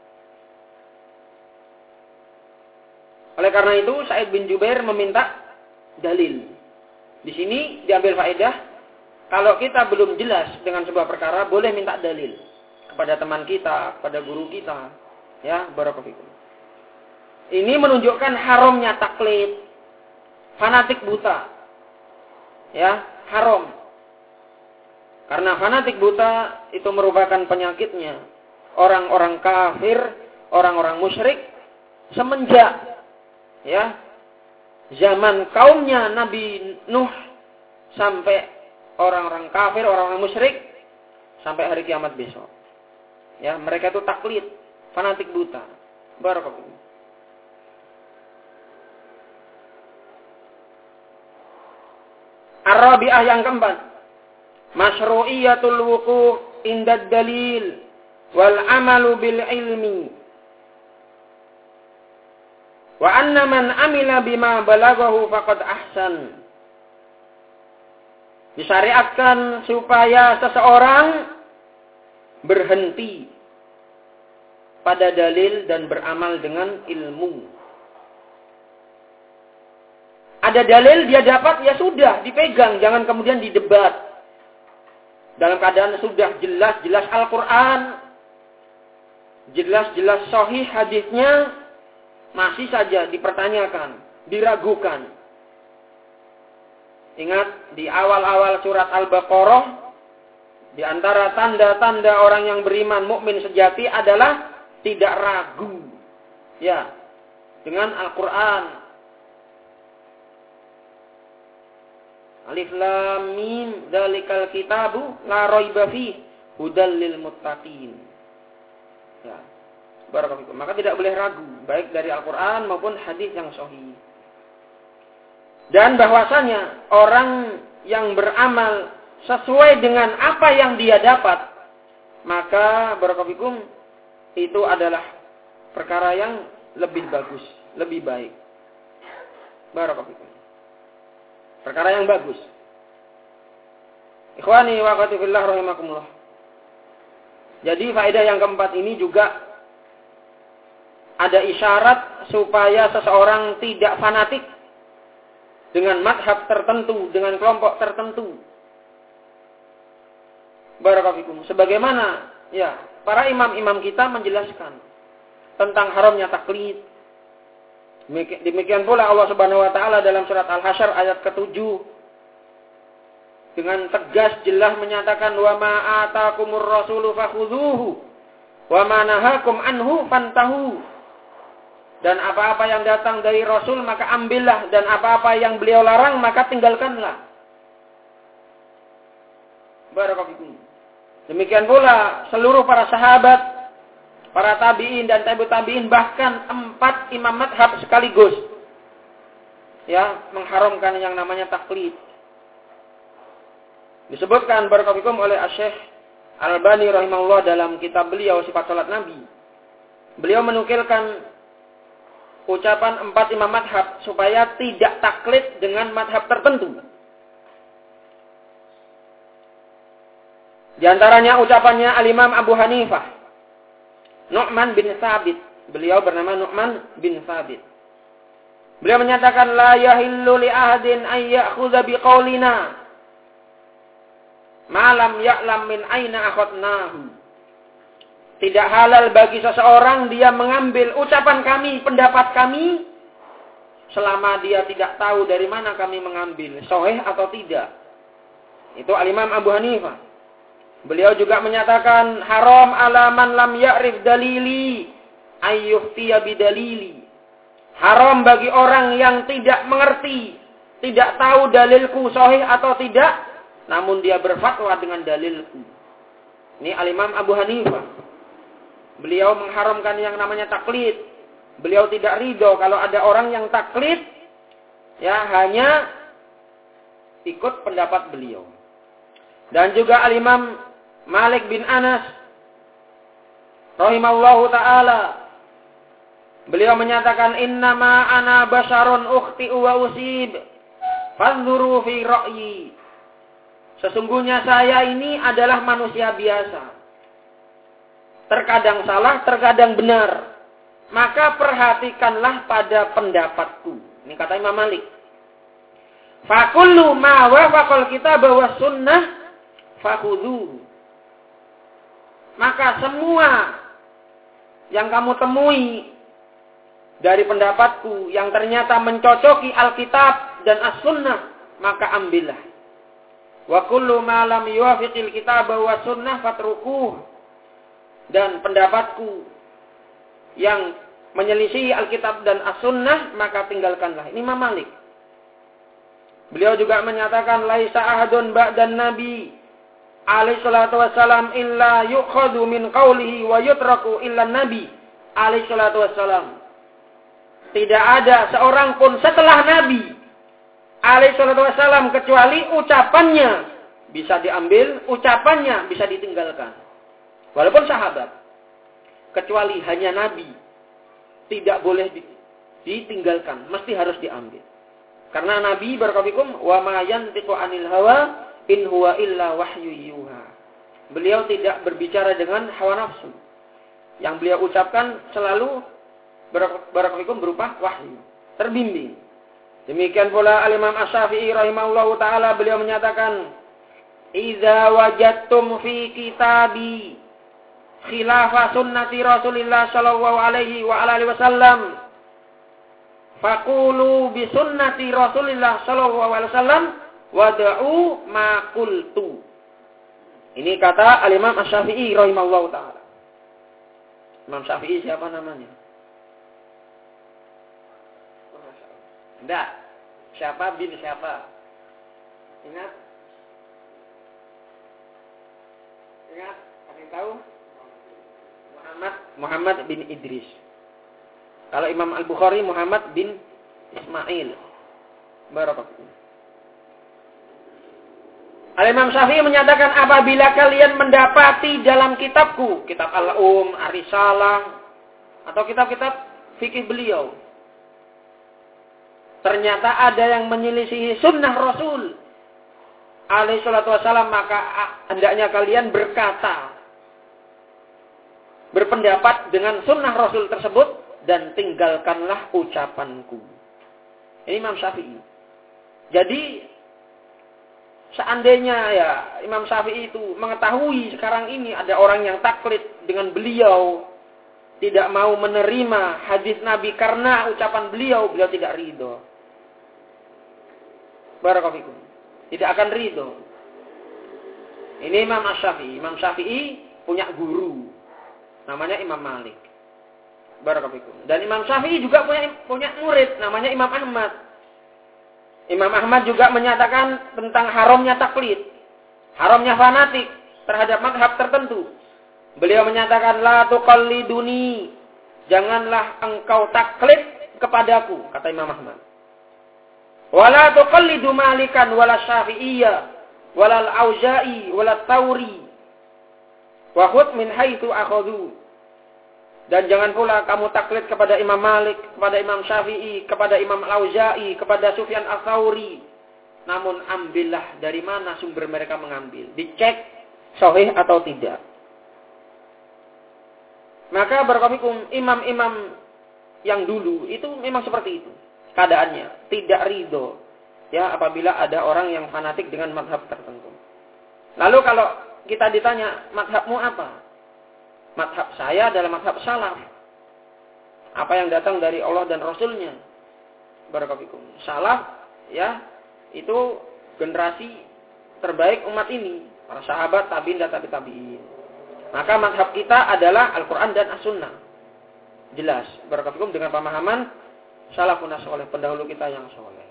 Oleh karena itu Sa'id bin Jubair meminta dalil. Di sini diambil faedah, kalau kita belum jelas dengan sebuah perkara, boleh minta dalil kepada teman kita, kepada guru kita, ya, barakallahu fikum. Ini menunjukkan haramnya taklid, fanatik buta. Ya, haram. Karena fanatik buta itu merupakan penyakitnya orang-orang kafir, orang-orang musyrik semenjak, ya, zaman kaumnya Nabi Nuh sampai orang-orang kafir, orang-orang musyrik sampai hari kiamat besok. Ya, mereka itu taklid, fanatik buta. Barakallahu. Ar-rabi'ah yang keempat, masyru'iyatul wuquf indad dalil wal amalu bil ilmi. Wa anna man amila bima balaghahu faqad ahsan. Disyariatkan supaya seseorang berhenti pada dalil dan beramal dengan ilmu. Ada dalil dia dapat, ya sudah, dipegang, jangan kemudian didebat. Dalam keadaan sudah jelas-jelas Al-Quran, jelas-jelas sahih hadisnya, masih saja dipertanyakan, diragukan. Ingat, di awal-awal surat Al-Baqarah, di antara tanda-tanda orang yang beriman mukmin sejati adalah tidak ragu, ya, dengan Al-Quran. Alif Lam Mim Dzalikal Kitabu La Raiba Fihi Hudal lil Muttaqin. Ya. Barakallahu fikum. Maka tidak boleh ragu baik dari Al-Qur'an maupun hadis yang sahih. Dan bahwasanya orang yang beramal sesuai dengan apa yang dia dapat, maka barakallahu fikum itu adalah perkara yang lebih bagus, lebih baik. Barakallahu fikum. Perkara yang bagus. Ikhwani wa akhwati fillah rahimakumullah. Jadi faedah yang keempat ini juga ada isyarat supaya seseorang tidak fanatik dengan madhab tertentu, dengan kelompok tertentu. Barakallahu fikum. Sebagaimana ya para imam-imam kita menjelaskan tentang haramnya taklid. Demikian pula Allah Subhanahu wa taala dalam surat Al-Hasyr ayat ke-7 dengan tegas jelas menyatakan wa ma atakumur rasulu fakhudhuhu wa ma nahakum anhu fantahu. Dan apa-apa yang datang dari Rasul maka ambillah, dan apa-apa yang beliau larang maka tinggalkanlah. Barakallahu fikum. Demikian pula seluruh para sahabat, para tabi'in dan tabi'ut tabi'in, bahkan 4 imam madhab sekaligus ya mengharamkan yang namanya taklid. Disebutkan barakallahu fikum oleh Syekh Al-Albani rahimahullah dalam kitab beliau Sifat Salat Nabi. Beliau menukilkan ucapan 4 imam madhab supaya tidak taklid dengan madhab tertentu. Di antaranya ucapannya Al-Imam Abu Hanifah, Nu'man bin Thabit. Beliau bernama Nu'man bin Thabit. Beliau menyatakan la yahillu li ahadin ay ya'khudha biqaulina ma lam ya'lam min aina akhadnahu. Tidak halal bagi seseorang dia mengambil ucapan kami, pendapat kami, selama dia tidak tahu dari mana kami mengambil, sahih atau tidak. Itu Al-Imam Abu Hanifah. Beliau juga menyatakan haram ala man lam ya'rif dalili ayyuftiya bidalili. Haram bagi orang yang tidak mengerti, tidak tahu dalilku sahih atau tidak, namun dia berfatwa dengan dalilku. Ini Al-Imam Abu Hanifah. Beliau mengharamkan yang namanya taklid. Beliau tidak ridho kalau ada orang yang taklid ya hanya ikut pendapat beliau. Dan juga Al-Imam Malik bin Anas rahimahullahu ta'ala, beliau menyatakan innama ana basyarun ukhti'u wa usib fanzuru fi ra'yi. Sesungguhnya saya ini adalah manusia biasa, terkadang salah, terkadang benar, maka perhatikanlah pada pendapatku. Ini kata Imam Malik. Fakullu ma wafaqal kitab wa sunnah fakhudhu. Maka semua yang kamu temui dari pendapatku yang ternyata mencocoki Alkitab dan As-Sunnah, maka ambillah. Wa kullu ma lam yuwafiqil kitab wa sunnah fatrukuh. Dan pendapatku yang menyelisih Alkitab dan As-Sunnah, maka tinggalkanlah. Ini Imam Malik. Beliau juga menyatakan laisa ahadun ba'dan nabi alaihi salatu wassalam illa yukhadhu min qawlihi wa yutraku illa nabi alaihi salatu wassalam. Tidak ada seorang pun setelah Nabi alaihi salatu wassalam kecuali ucapannya bisa diambil, ucapannya bisa ditinggalkan. Walaupun sahabat, kecuali hanya Nabi, tidak boleh ditinggalkan, mesti harus diambil. Karena Nabi barakallahu wa ma yantiqu anil hawa in huwa illa wahyu yuha. Beliau tidak berbicara dengan hawa nafsu. yang beliau ucapkan selalu barakallahu berupa wahyu, terbimbing. Demikian pula Al-Imam Asy-Syafi'i rahimahullahu taala beliau menyatakan, "Idza wajadtum fi kitabi khilafa sunnati Rasulillah sallallahu alaihi wa alihi wasallam, faqulu bi sunnati Rasulillah sallallahu alaihi wasallam wad'u ma qultu." Ini kata Al-Imam Asy-Syafi'i rahimahullahu taala. Imam Syafi'i siapa namanya? Enggak. Siapa bin siapa? Ingat? Ingat? Ada yang tahu? Muhammad bin Idris. Kalau Imam Al-Bukhari Muhammad bin Ismail. Barakallahu. Al-Imam Syafi'i menyatakan, apabila kalian mendapati dalam kitabku, kitab Al-Um, Ar-Risalah, atau kitab-kitab fikih beliau, ternyata ada yang menyelisihi sunnah Rasul alaihi salatu wassalam, maka hendaknya kalian berkata, berpendapat dengan sunnah Rasul tersebut, dan tinggalkanlah ucapanku. Ini Imam Syafi'i. Jadi, seandainya ya Imam Syafi'i itu mengetahui sekarang ini ada orang yang taklid dengan beliau, tidak mau menerima hadis Nabi karena ucapan beliau, beliau tidak ridho. Barakallahu fikum. Tidak akan ridho. Ini Imam Asy-Syafi'i. Imam Syafi'i punya guru, namanya Imam Malik. Barakallahu fikum. Dan Imam Syafi'i juga punya murid, namanya Imam Ahmad. Imam Ahmad juga menyatakan tentang haramnya taklid, haramnya fanatik terhadap mazhab tertentu. Beliau menyatakan, la tuqalliduni, janganlah engkau taklid kepadaku, kata Imam Ahmad. Wala tuqallidu Malikan wala Syafi'iyya wala Al-Auza'i wala Tsauri wa khudh min haitsu akhadhu. Dan jangan pula kamu taklid kepada Imam Malik, kepada Imam Syafi'i, kepada Imam Al-Auza'i, kepada Sufyan Ats-Tsauri. Namun ambillah dari mana sumber mereka mengambil. Dicek sahih atau tidak. Maka barakallahu imam-imam yang dulu itu memang seperti itu keadaannya. Tidak ridho ya apabila ada orang yang fanatik dengan mazhab tertentu. Lalu kalau kita ditanya, mazhabmu apa? Mazhab saya adalah mazhab salaf. Apa yang datang dari Allah dan Rasulnya. Barakallahu. Salaf ya itu generasi terbaik umat ini, para sahabat, tabi'in dan tabi'in. Maka mazhab kita adalah Al-Qur'an dan As-Sunnah. Jelas, barakallahu dengan pemahaman salafun saleh, pendahulu kita yang saleh.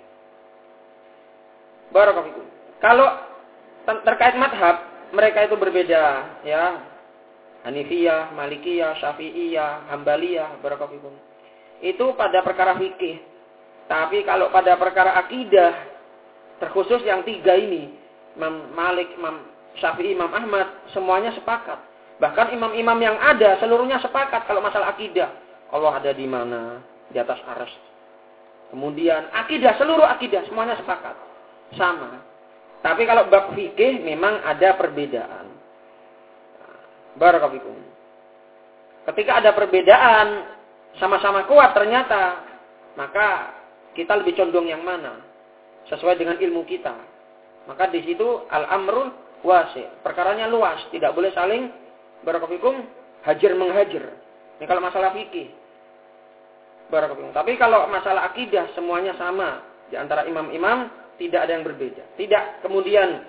Barakallahu. Kalau terkait mazhab, mereka itu berbeda ya. Hanifiyah, Malikiyah, Syafi'iyah, Hambaliyah, barakallahu. Itu pada perkara fikih. Tapi kalau pada perkara akidah, terkhusus yang tiga ini, Imam Malik, Imam Syafi'i, Imam Ahmad, semuanya sepakat. Bahkan imam-imam yang ada, seluruhnya sepakat kalau masalah akidah. Allah ada di mana? Di atas arsy. Kemudian akidah, seluruh akidah, semuanya sepakat. Sama. Tapi kalau bab fikih memang ada perbedaan. Barakallahu. Ketika ada perbedaan, sama-sama kuat ternyata, maka kita lebih condong yang mana? Sesuai dengan ilmu kita. Maka di situ al-amrul wasi'. Perkaranya luas, tidak boleh saling barakallahu hajar menghajar. Ini kalau masalah fikih. Barakallahu. Tapi kalau masalah akidah semuanya sama di antara imam-imam, tidak ada yang berbeda. Tidak kemudian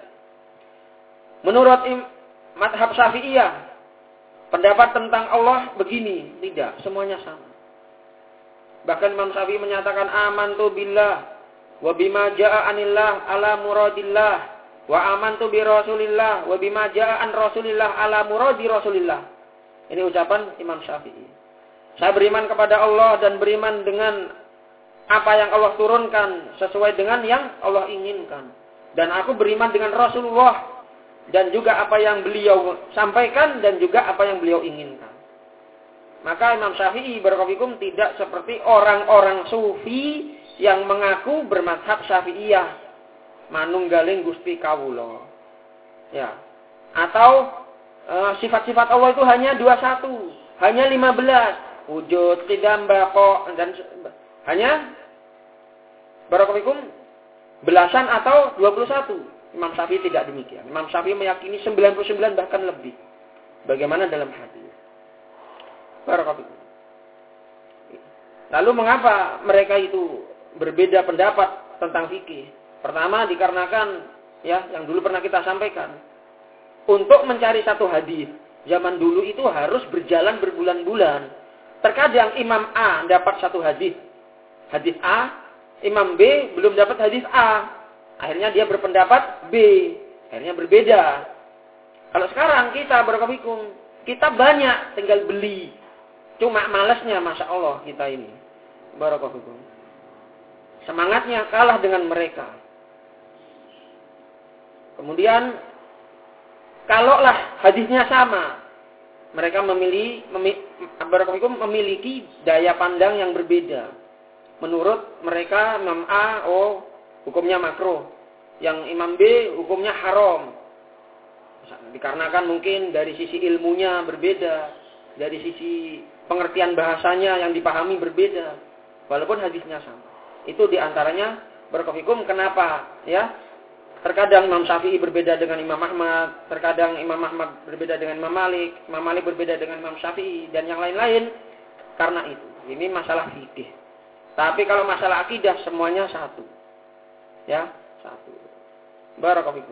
menurut mazhab Syafi'iyah pendapat tentang Allah begini, tidak, semuanya sama. Bahkan Imam Syafi'i menyatakan amantu billah wa bima jaa'a anillah ala muradillah wa amantu bi Rasulillah wa bima jaa'a an Rasulillah ala muradi Rasulillah. Ini ucapan Imam Syafi'i. Saya beriman kepada Allah dan beriman dengan apa yang Allah turunkan sesuai dengan yang Allah inginkan. Dan aku beriman dengan Rasulullah dan juga apa yang beliau sampaikan dan juga apa yang beliau inginkan. Maka Imam Syafi'i barakallahu tidak seperti orang-orang sufi yang mengaku bermadzhab Syafi'iyah, manunggaling Gusti Kawula. Ya. Atau sifat-sifat Allah itu hanya 21. hanya 15. Wujud, qidam, baqa, dan hanya barakallahu belasan atau 21. Imam Syafi'i tidak demikian. Imam Syafi'i meyakini 99 bahkan lebih. Bagaimana dalam hadis. Barakallahu. Lalu mengapa mereka itu berbeda pendapat tentang fikih? Pertama dikarenakan yang dulu pernah kita sampaikan. Untuk mencari satu hadis, zaman dulu itu harus berjalan berbulan-bulan. Terkadang Imam A dapat satu hadis A, Imam B belum dapat hadis A. Akhirnya dia berpendapat B. Akhirnya berbeda. Kalau sekarang kita barakallahu kita banyak tinggal beli. Cuma malasnya Masya Allah kita ini. Barakallahu semangatnya kalah dengan mereka. Kemudian kalaulah hadisnya sama, mereka memiliki daya pandang yang berbeda. Menurut mereka Imam A, hukumnya makruh. Yang Imam B, hukumnya haram. Dikarenakan mungkin dari sisi ilmunya berbeda. Dari sisi pengertian bahasanya yang dipahami berbeda. Walaupun hadisnya sama. Itu diantaranya barakallahu kenapa terkadang Imam Syafi'i berbeda dengan Imam Ahmad. Terkadang Imam Ahmad berbeda dengan Imam Malik. Imam Malik berbeda dengan Imam Syafi'i. Dan yang lain-lain. Karena itu. Ini masalah fikih. Tapi kalau masalah akidah semuanya satu. Satu. Barakallahu.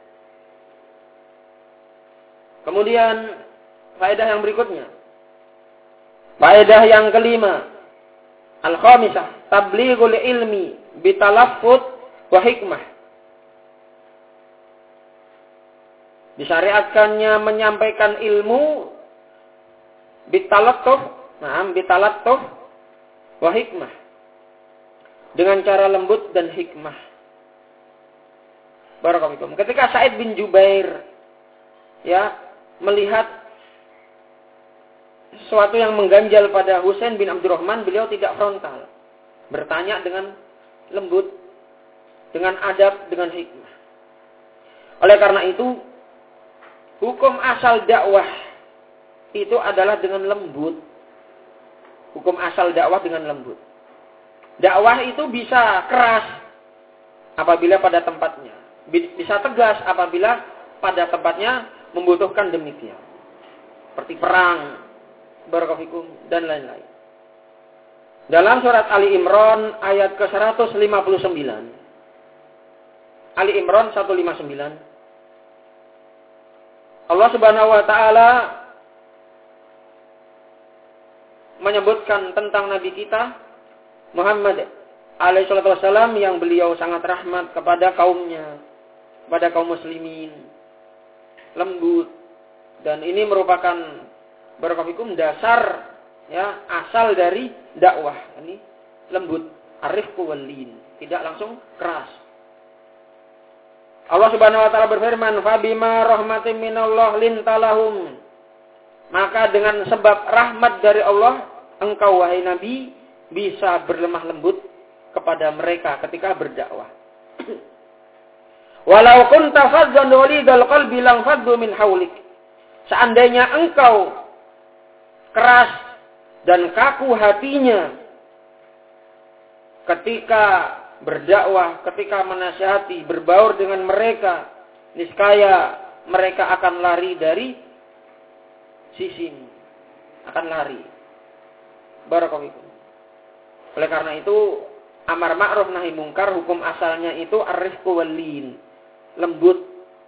Kemudian faedah yang berikutnya. Faedah yang kelima. Al-khamisah, tablighul ilmi bitalaffuz wa hikmah. Disyariatkannya menyampaikan ilmu bitalattuf wa hikmah. Dengan cara lembut dan hikmah. Barakallahu. Ketika Sa'id bin Jubair melihat sesuatu yang mengganjal pada Husain bin Abdurrahman, beliau tidak frontal. Bertanya dengan lembut, dengan adab, dengan hikmah. Oleh karena itu, hukum asal dakwah itu adalah dengan lembut. Hukum asal dakwah dengan lembut. Dakwah itu bisa keras apabila pada tempatnya. Bisa tegas apabila pada tempatnya membutuhkan demikian. Seperti perang, barakallahu dan lain-lain. Dalam surat Ali Imran ayat ke-159. Ali Imran 159. Allah Subhanahu wa taala menyebutkan tentang nabi kita Muhammad alaihi salatu wasallam yang beliau sangat rahmat kepada kaumnya, kepada kaum muslimin. Lembut. Dan ini merupakan barakallahu dasar asal dari dakwah. Ini lembut, arifku wal lin, tidak langsung keras. Allah Subhanahu wa taala berfirman, "Fa bima rahmatin minallah lintalahum." Maka dengan sebab rahmat dari Allah, engkau wahai nabi bisa berlemah lembut kepada mereka ketika berdakwah. Walau kunta fadzan walidal qalbi lang faddu min haulik. Seandainya engkau keras dan kaku hatinya ketika berdakwah, ketika menasihati, berbaur dengan mereka, niscaya mereka akan lari dari sisimu. Akan lari. Barakallahu. Oleh karena itu, amar ma'ruf nahi mungkar hukum asalnya itu ar-rifqu wal lin. Lembut.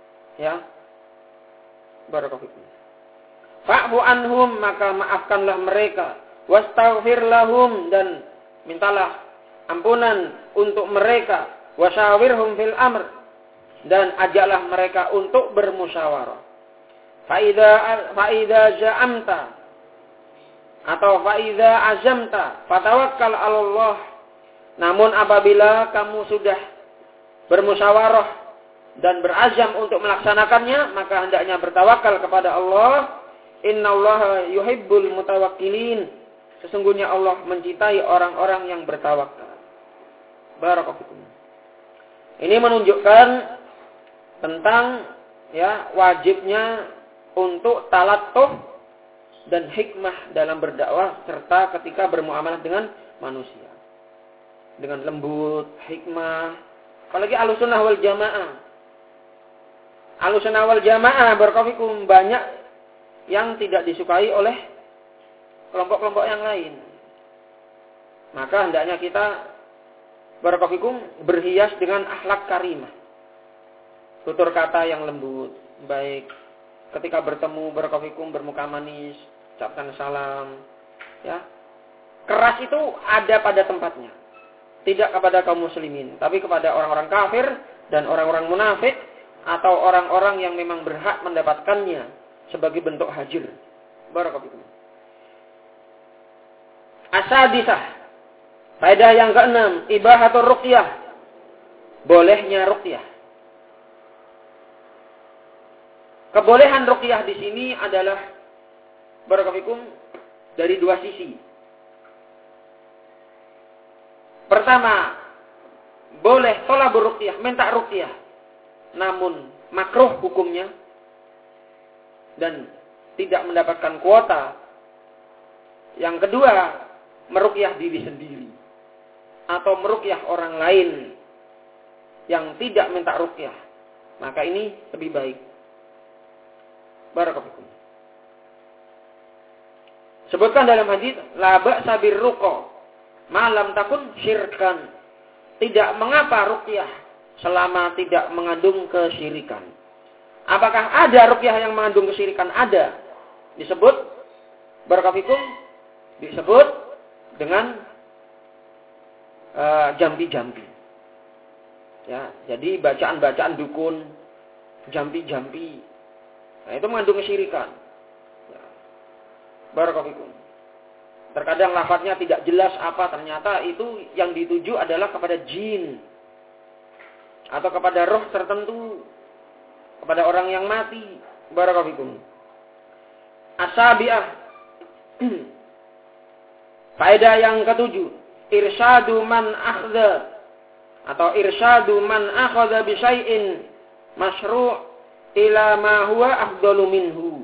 Barakallahu. Fa'fu anhum, maka maafkanlah mereka. Wastaghfir lahum, dan mintalah ampunan untuk mereka. Wasyawirhum fil amr, dan ajaklah mereka untuk bermusyawarah. Fa'idha ja'amta atau fa'idha azamta fatawakkal 'alallah. Namun apabila kamu sudah bermusyawarah dan berazam untuk melaksanakannya, maka hendaknya bertawakal kepada Allah. Innallaha yuhibbul mutawakkilin. Sesungguhnya Allah mencintai orang-orang yang bertawakal. Barakallahu. Ini menunjukkan tentang wajibnya untuk talattuh dan hikmah dalam berdakwah serta ketika bermuamalah dengan manusia. Dengan lembut, hikmah. Apalagi Ahlussunnah wal Jamaah. Ahlussunnah wal Jamaah barakallahu banyak yang tidak disukai oleh kelompok-kelompok yang lain. Maka hendaknya kita barakallahu berhias dengan akhlak karimah. Tutur kata yang lembut, baik. Ketika bertemu barakallahu bermuka manis, ucapkan salam, ya. Keras itu ada pada tempatnya. Tidak kepada kaum muslimin, tapi kepada orang-orang kafir dan orang-orang munafik atau orang-orang yang memang berhak mendapatkannya sebagai bentuk hajir. Barakallahu. Asadisah. Faedah yang keenam, ibahatur ruqyah. Bolehnya ruqyah. Kebolehan ruqyah di sini adalah barakallahu dari dua sisi. Pertama, boleh thalabur ruqyah, minta ruqyah. Namun makruh hukumnya dan tidak mendapatkan kuota. Yang kedua, meruqyah diri sendiri atau meruqyah orang lain yang tidak minta ruqyah. Maka ini lebih baik. Barakallahu. Sebutkan dalam hadis, la ba'sa birruqa ma lam takun syirkan. Tidak mengapa ruqyah selama tidak mengandung kesyirikan. Apakah ada ruqyah yang mengandung kesyirikan? Ada. Disebut barakallahu disebut dengan jampi-jampi. Ya, jadi bacaan-bacaan dukun, jampi-jampi. Nah, itu mengandung kesyirikan. Ya. Barakallahu. Terkadang lafadznya tidak jelas apa, ternyata itu yang dituju adalah kepada jin atau kepada roh tertentu, kepada orang yang mati. Barakallahu. Asabi'ah. Faedah yang ketujuh, irsyadu man akhadha atau irsyadu man akhadha bi syai'in masyru' ila ma huwa afdalu minhu.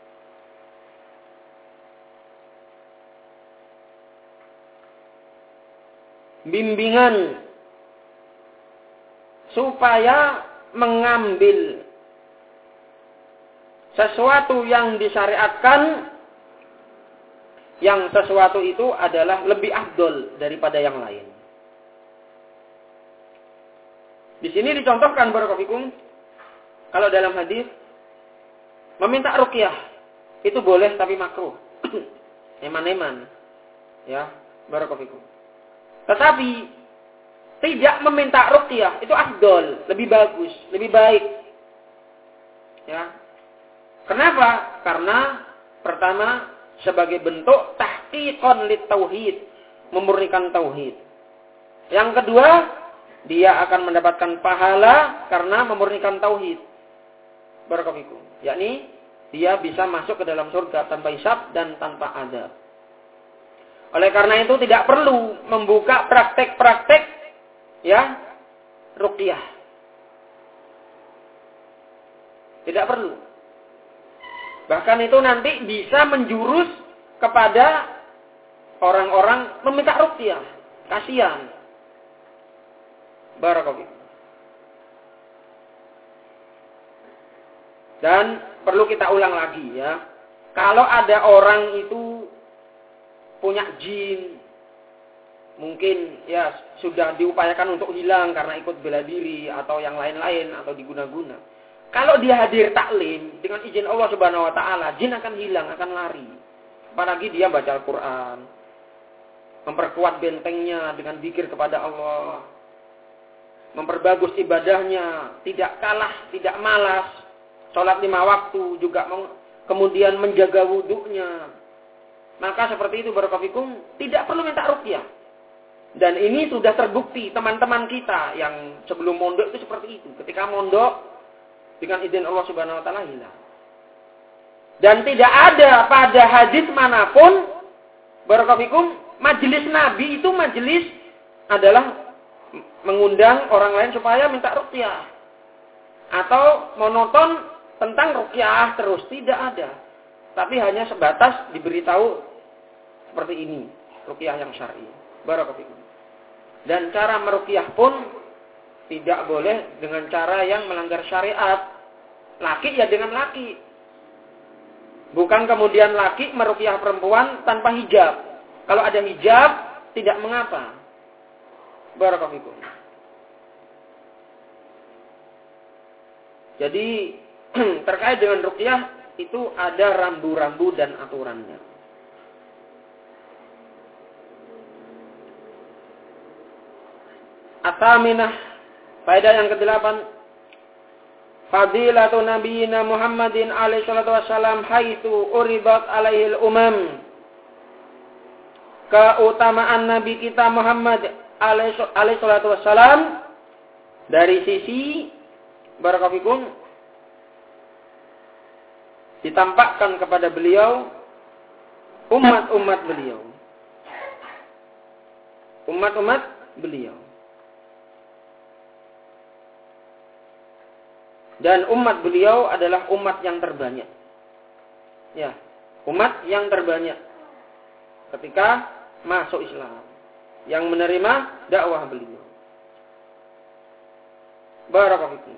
Bimbingan supaya mengambil sesuatu yang disyariatkan, yang sesuatu itu adalah lebih afdol daripada yang lain. Di sini dicontohkan barakallahu kalau dalam hadis meminta ruqyah itu boleh tapi makruh. Eman-eman. Ya, barakallahu. Tetapi tidak meminta ruqyah itu afdol, lebih bagus, lebih baik. Ya. Kenapa? Karena pertama sebagai bentuk tahqiqan lit tauhid, memurnikan tauhid. Yang kedua, dia akan mendapatkan pahala karena memurnikan tauhid. Barakallahu. Yakni dia bisa masuk ke dalam surga tanpa hisab dan tanpa azab. Oleh karena itu tidak perlu membuka praktek-praktek ya ruqyah. Tidak perlu. Bahkan itu nanti bisa menjurus kepada orang-orang meminta ruqyah. Kasihan. Barakallahu. Dan perlu kita ulang lagi ya. Kalau ada orang itu punya jin, mungkin ya sudah diupayakan untuk hilang karena ikut bela diri atau yang lain-lain atau diguna-guna. Kalau dia hadir taklim dengan izin Allah Subhanahu wa taala, jin akan hilang, akan lari. Apalagi dia baca Al-Qur'an, memperkuat bentengnya dengan zikir kepada Allah, memperbagus ibadahnya, tidak kalah, tidak malas, sholat 5 waktu juga, kemudian menjaga wudhunya. Maka seperti itu barakallahu tidak perlu minta ruqyah. Dan ini sudah terbukti teman-teman kita yang sebelum mondok itu seperti itu. Ketika mondok dengan izin Allah Subhanahu wa taala hilang. Dan tidak ada pada hadis manapun barakallahu majelis Nabi itu majelis adalah mengundang orang lain supaya minta ruqyah atau monoton tentang ruqyah terus, tidak ada. tapi hanya sebatas diberitahu seperti ini, ruqyah yang syar'i. Barakallahu fikum. Dan cara meruqyah pun tidak boleh dengan cara yang melanggar syariat. Laki ya dengan laki. Bukan kemudian laki meruqyah perempuan tanpa hijab. Kalau ada hijab, tidak mengapa. Barakallahu fikum. Jadi terkait dengan ruqyah itu ada rambu-rambu dan aturannya. At-taminah, faedah yang ke-8, fadilatu nabiyina Muhammadin alaihi salatu wassalam haitsu uribat alaihil umam. Keutamaan Nabi kita Muhammad alaihi salatu wassalam dari sisi barakallahu fikum ditampakkan kepada beliau umat-umat beliau. Umat-umat beliau. Dan umat beliau adalah umat yang terbanyak. Ya, umat yang terbanyak ketika masuk Islam, yang menerima dakwah beliau. Barakallahu fikum.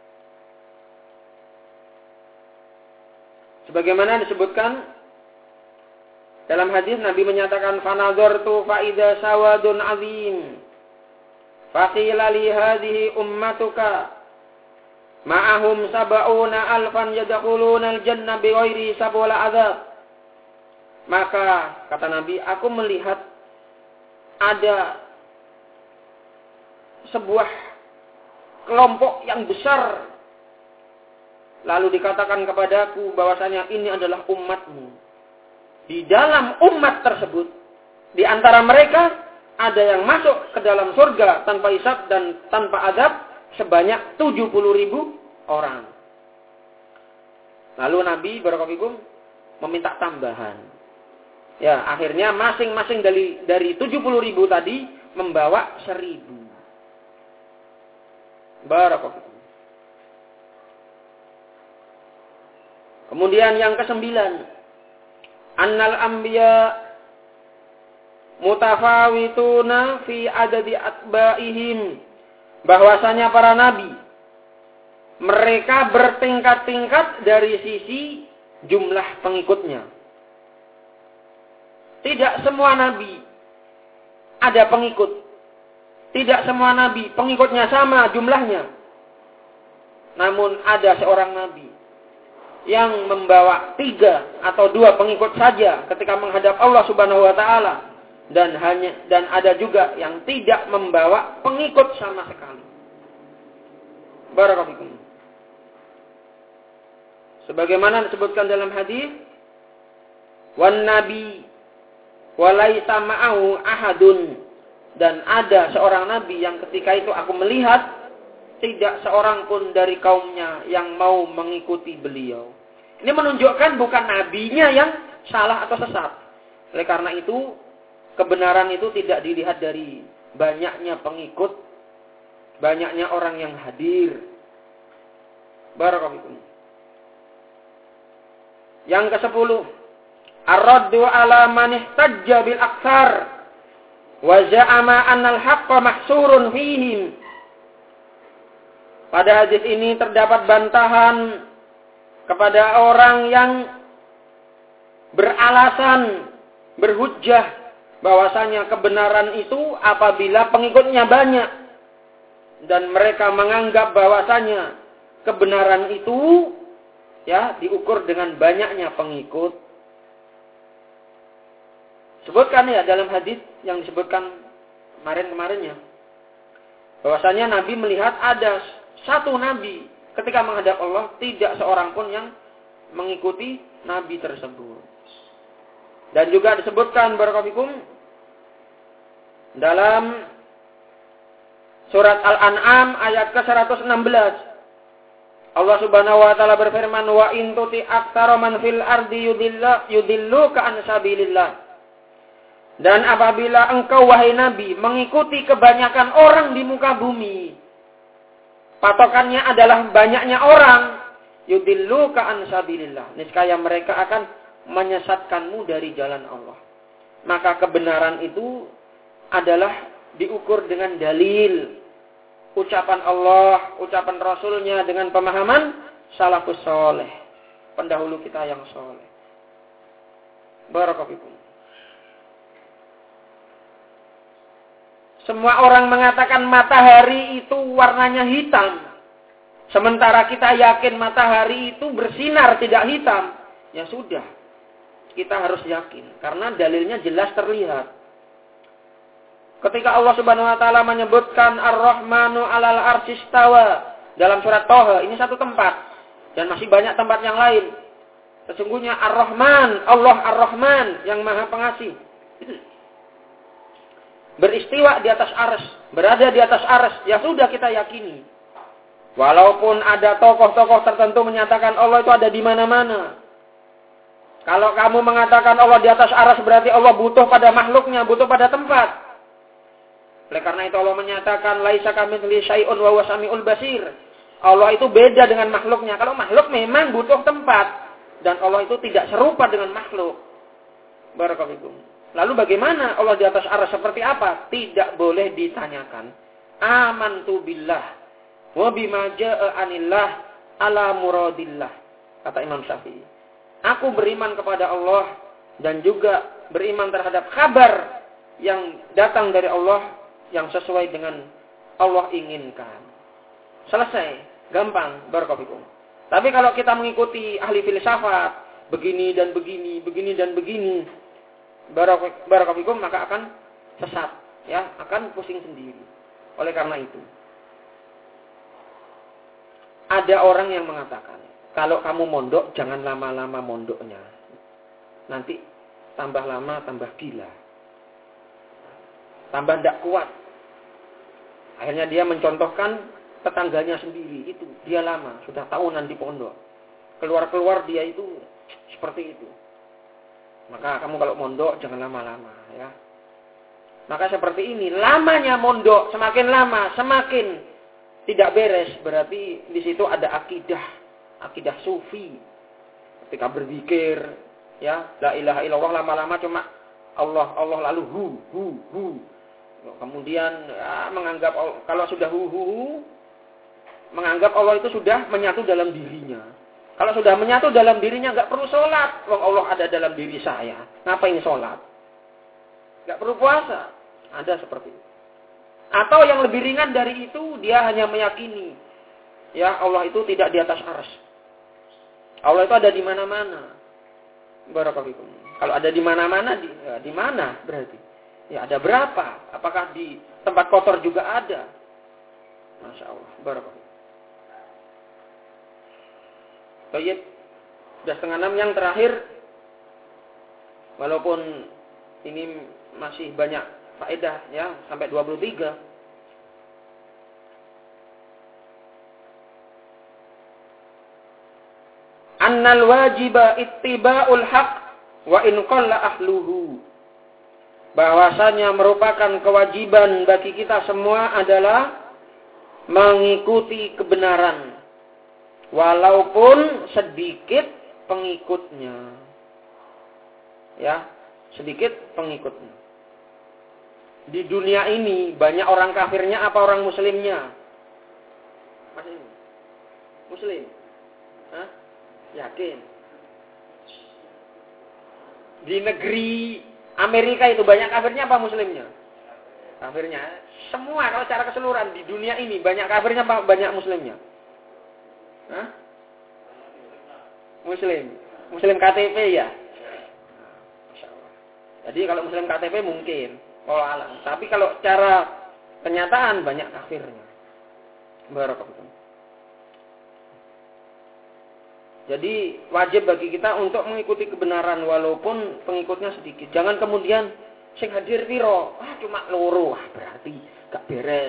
Sebagaimana disebutkan dalam hadis, Nabi menyatakan fanadhartu fa idza sawadun azim faqila li hadhihi ummatuka ma'ahum sab'una alfan yadkhuluna al-jannah bighairi sabwala azab. Maka kata Nabi, aku melihat ada sebuah kelompok yang besar. Lalu dikatakan kepadaku bahwasanya ini adalah umatmu. Di dalam umat tersebut, di antara mereka ada yang masuk ke dalam surga tanpa hisab dan tanpa azab sebanyak 70.000 orang. Lalu Nabi barakallahu fikum meminta tambahan. Ya, akhirnya masing-masing dari 70.000 tadi membawa 1.000. Barakallahu fikum. Kemudian yang ke-9, annal anbiya mutafawituna fi adadi atba'ihim, bahwasanya para nabi mereka bertingkat-tingkat dari sisi jumlah pengikutnya. Tidak semua nabi ada pengikut. Tidak semua nabi pengikutnya sama jumlahnya. Namun ada seorang nabi yang membawa 3 atau 2 pengikut saja ketika menghadap Allah Subhanahu wa taala, dan ada juga yang tidak membawa pengikut sama sekali. Barakallahu fikum. Sebagaimana disebutkan dalam hadis, wan nabi walaisa ma'ahu ahadun, dan ada seorang nabi yang ketika itu aku melihat tidak seorang pun dari kaumnya yang mau mengikuti beliau. Ini menunjukkan bukan nabinya yang salah atau sesat. Oleh karena itu, kebenaran itu tidak dilihat dari banyaknya pengikut, banyaknya orang yang hadir. Barakallahu fikum. Yang ke-10, ar-raddu ala man ihtajja bil aktsar wa za'ama anna al-haqqa mahsurun fihim. Pada hadis ini terdapat bantahan kepada orang yang beralasan, berhujjah bahwasanya kebenaran itu apabila pengikutnya banyak, dan mereka menganggap bahwasanya kebenaran itu ya diukur dengan banyaknya pengikut. Sebutkan ya dalam hadis yang disebutkan kemarin-kemarinnya, bahwasanya Nabi melihat ada satu nabi ketika menghadap Allah, tidak seorang pun yang mengikuti nabi tersebut. Dan juga disebutkan barakallahu fikum dalam surat Al-An'am ayat ke-116. Allah Subhanahu wa taala berfirman, wa in tuti aktsara man fil ardi yudilluka an sabilillah. Dan apabila engkau wahai nabi mengikuti kebanyakan orang di muka bumi, patokannya adalah banyaknya orang, yudilluka an sabilillah, niscaya mereka akan menyesatkanmu dari jalan Allah. Maka kebenaran itu adalah diukur dengan dalil. Ucapan Allah, ucapan Rasulnya dengan pemahaman salafus soleh. Pendahulu kita yang soleh. Barakallahu fikum. Semua orang mengatakan matahari itu warnanya hitam. Sementara kita yakin matahari itu bersinar tidak hitam. Ya sudah. Kita harus yakin. Karena dalilnya jelas terlihat. Ketika Allah Subhanahu wa taala menyebutkan Ar-Rahmanu 'alal 'arsy istawa dalam surat Thaha, ini satu tempat dan masih banyak tempat yang lain. Sesungguhnya Ar-Rahman, Allah Ar-Rahman yang Maha Pengasih. Beristiwa di atas arsy, berada di atas arsy, ya sudah kita yakini. Walaupun ada tokoh-tokoh tertentu menyatakan Allah itu ada di mana-mana. Kalau kamu mengatakan Allah di atas arsy berarti Allah butuh pada makhluknya, butuh pada tempat. Oleh karena itu Allah menyatakan laisa kamitslihi syai'un wa huwas samiul basir. Allah itu beda dengan makhluknya. Kalau makhluk memang butuh tempat dan Allah itu tidak serupa dengan makhluk. Barakallahu fikum. Lalu bagaimana Allah di atas arsy seperti apa? Tidak boleh ditanyakan. Amantu billah wa bima jaa'a anillah ala muradillah. Kata Imam Syafi'i. Aku beriman kepada Allah dan juga beriman terhadap kabar yang datang dari Allah yang sesuai dengan Allah inginkan. Selesai, gampang, barakallahu fikum. Tapi kalau kita mengikuti ahli filsafat, begini dan begini, begini dan begini, barakallahu fikum, maka akan sesat, ya, akan pusing sendiri. Oleh karena itu, ada orang yang mengatakan, kalau kamu mondok jangan lama-lama mondoknya. Nanti tambah lama tambah gila. Tambah tidak kuat. Akhirnya dia mencontohkan tetangganya sendiri. Itu dia lama, sudah tahunan di pondok. Keluar-keluar dia itu seperti itu. Maka kamu kalau mondok jangan lama-lama, ya. Maka seperti ini, lamanya mondok, semakin lama semakin tidak beres. Berarti di situ ada akidah sufi. Ketika berzikir, ya, la ilaha illallah, lama-lama cuma Allah lalu hu. Kemudian ya, menganggap kalau sudah hu, menganggap Allah itu sudah menyatu dalam dirinya. Kalau sudah menyatu dalam dirinya nggak perlu sholat. Wong Allah ada dalam diri saya. Ngapain sholat? Nggak perlu puasa. Ada seperti itu. Atau yang lebih ringan dari itu, dia hanya meyakini, ya, Allah itu tidak di atas arsy. Allah itu ada di mana-mana. Barakallahu fikum. Kalau ada di mana-mana, di mana berarti? Ya ada berapa? Apakah di tempat kotor juga ada? Masya Allah. Barakallahu. Baik. Sudah 5:30 yang terakhir. Walaupun ini masih banyak faedah, ya, sampai 23. Annal wajiba ittiba'ul haq wa in qalla ahluhu. Bahwasanya merupakan kewajiban bagi kita semua adalah mengikuti kebenaran walaupun sedikit pengikutnya. Ya, sedikit pengikutnya. Di dunia ini banyak orang kafirnya apa orang muslimnya? Muslim. Hah? Yakin. Di negeri Amerika itu banyak kafirnya apa muslimnya? Kafirnya. Semua kalau secara keseluruhan di dunia ini banyak kafirnya apa banyak muslimnya? Hah? Muslim. Muslim KTP ya? Masya Allah. Jadi kalau muslim KTP mungkin. Alam. Tapi kalau secara kenyataan banyak kafirnya. Barakallahu. Jadi wajib bagi kita untuk mengikuti kebenaran walaupun pengikutnya sedikit. Jangan kemudian sing hadir piro, cuma loro, berarti gak beres.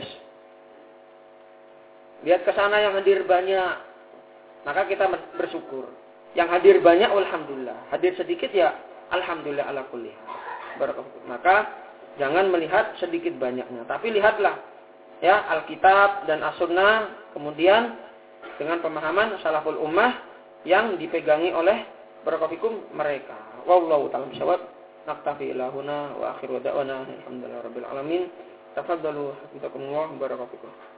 Lihat ke sana yang hadir banyak, maka kita bersyukur. Yang hadir banyak, alhamdulillah. Hadir sedikit ya, alhamdulillah ala kulli hal. Barakallahu. Maka jangan melihat sedikit banyaknya, tapi lihatlah ya Alkitab dan As-Sunnah, kemudian dengan pemahaman salaful ummah yang dipegangi oleh barakafikum mereka. Wallahu ta'ala bishawab. Naktafi ilahuna wa akhiru da'wana alhamdulillah rabbil alamin. Tafaddalu hafizakumullah barakafikum.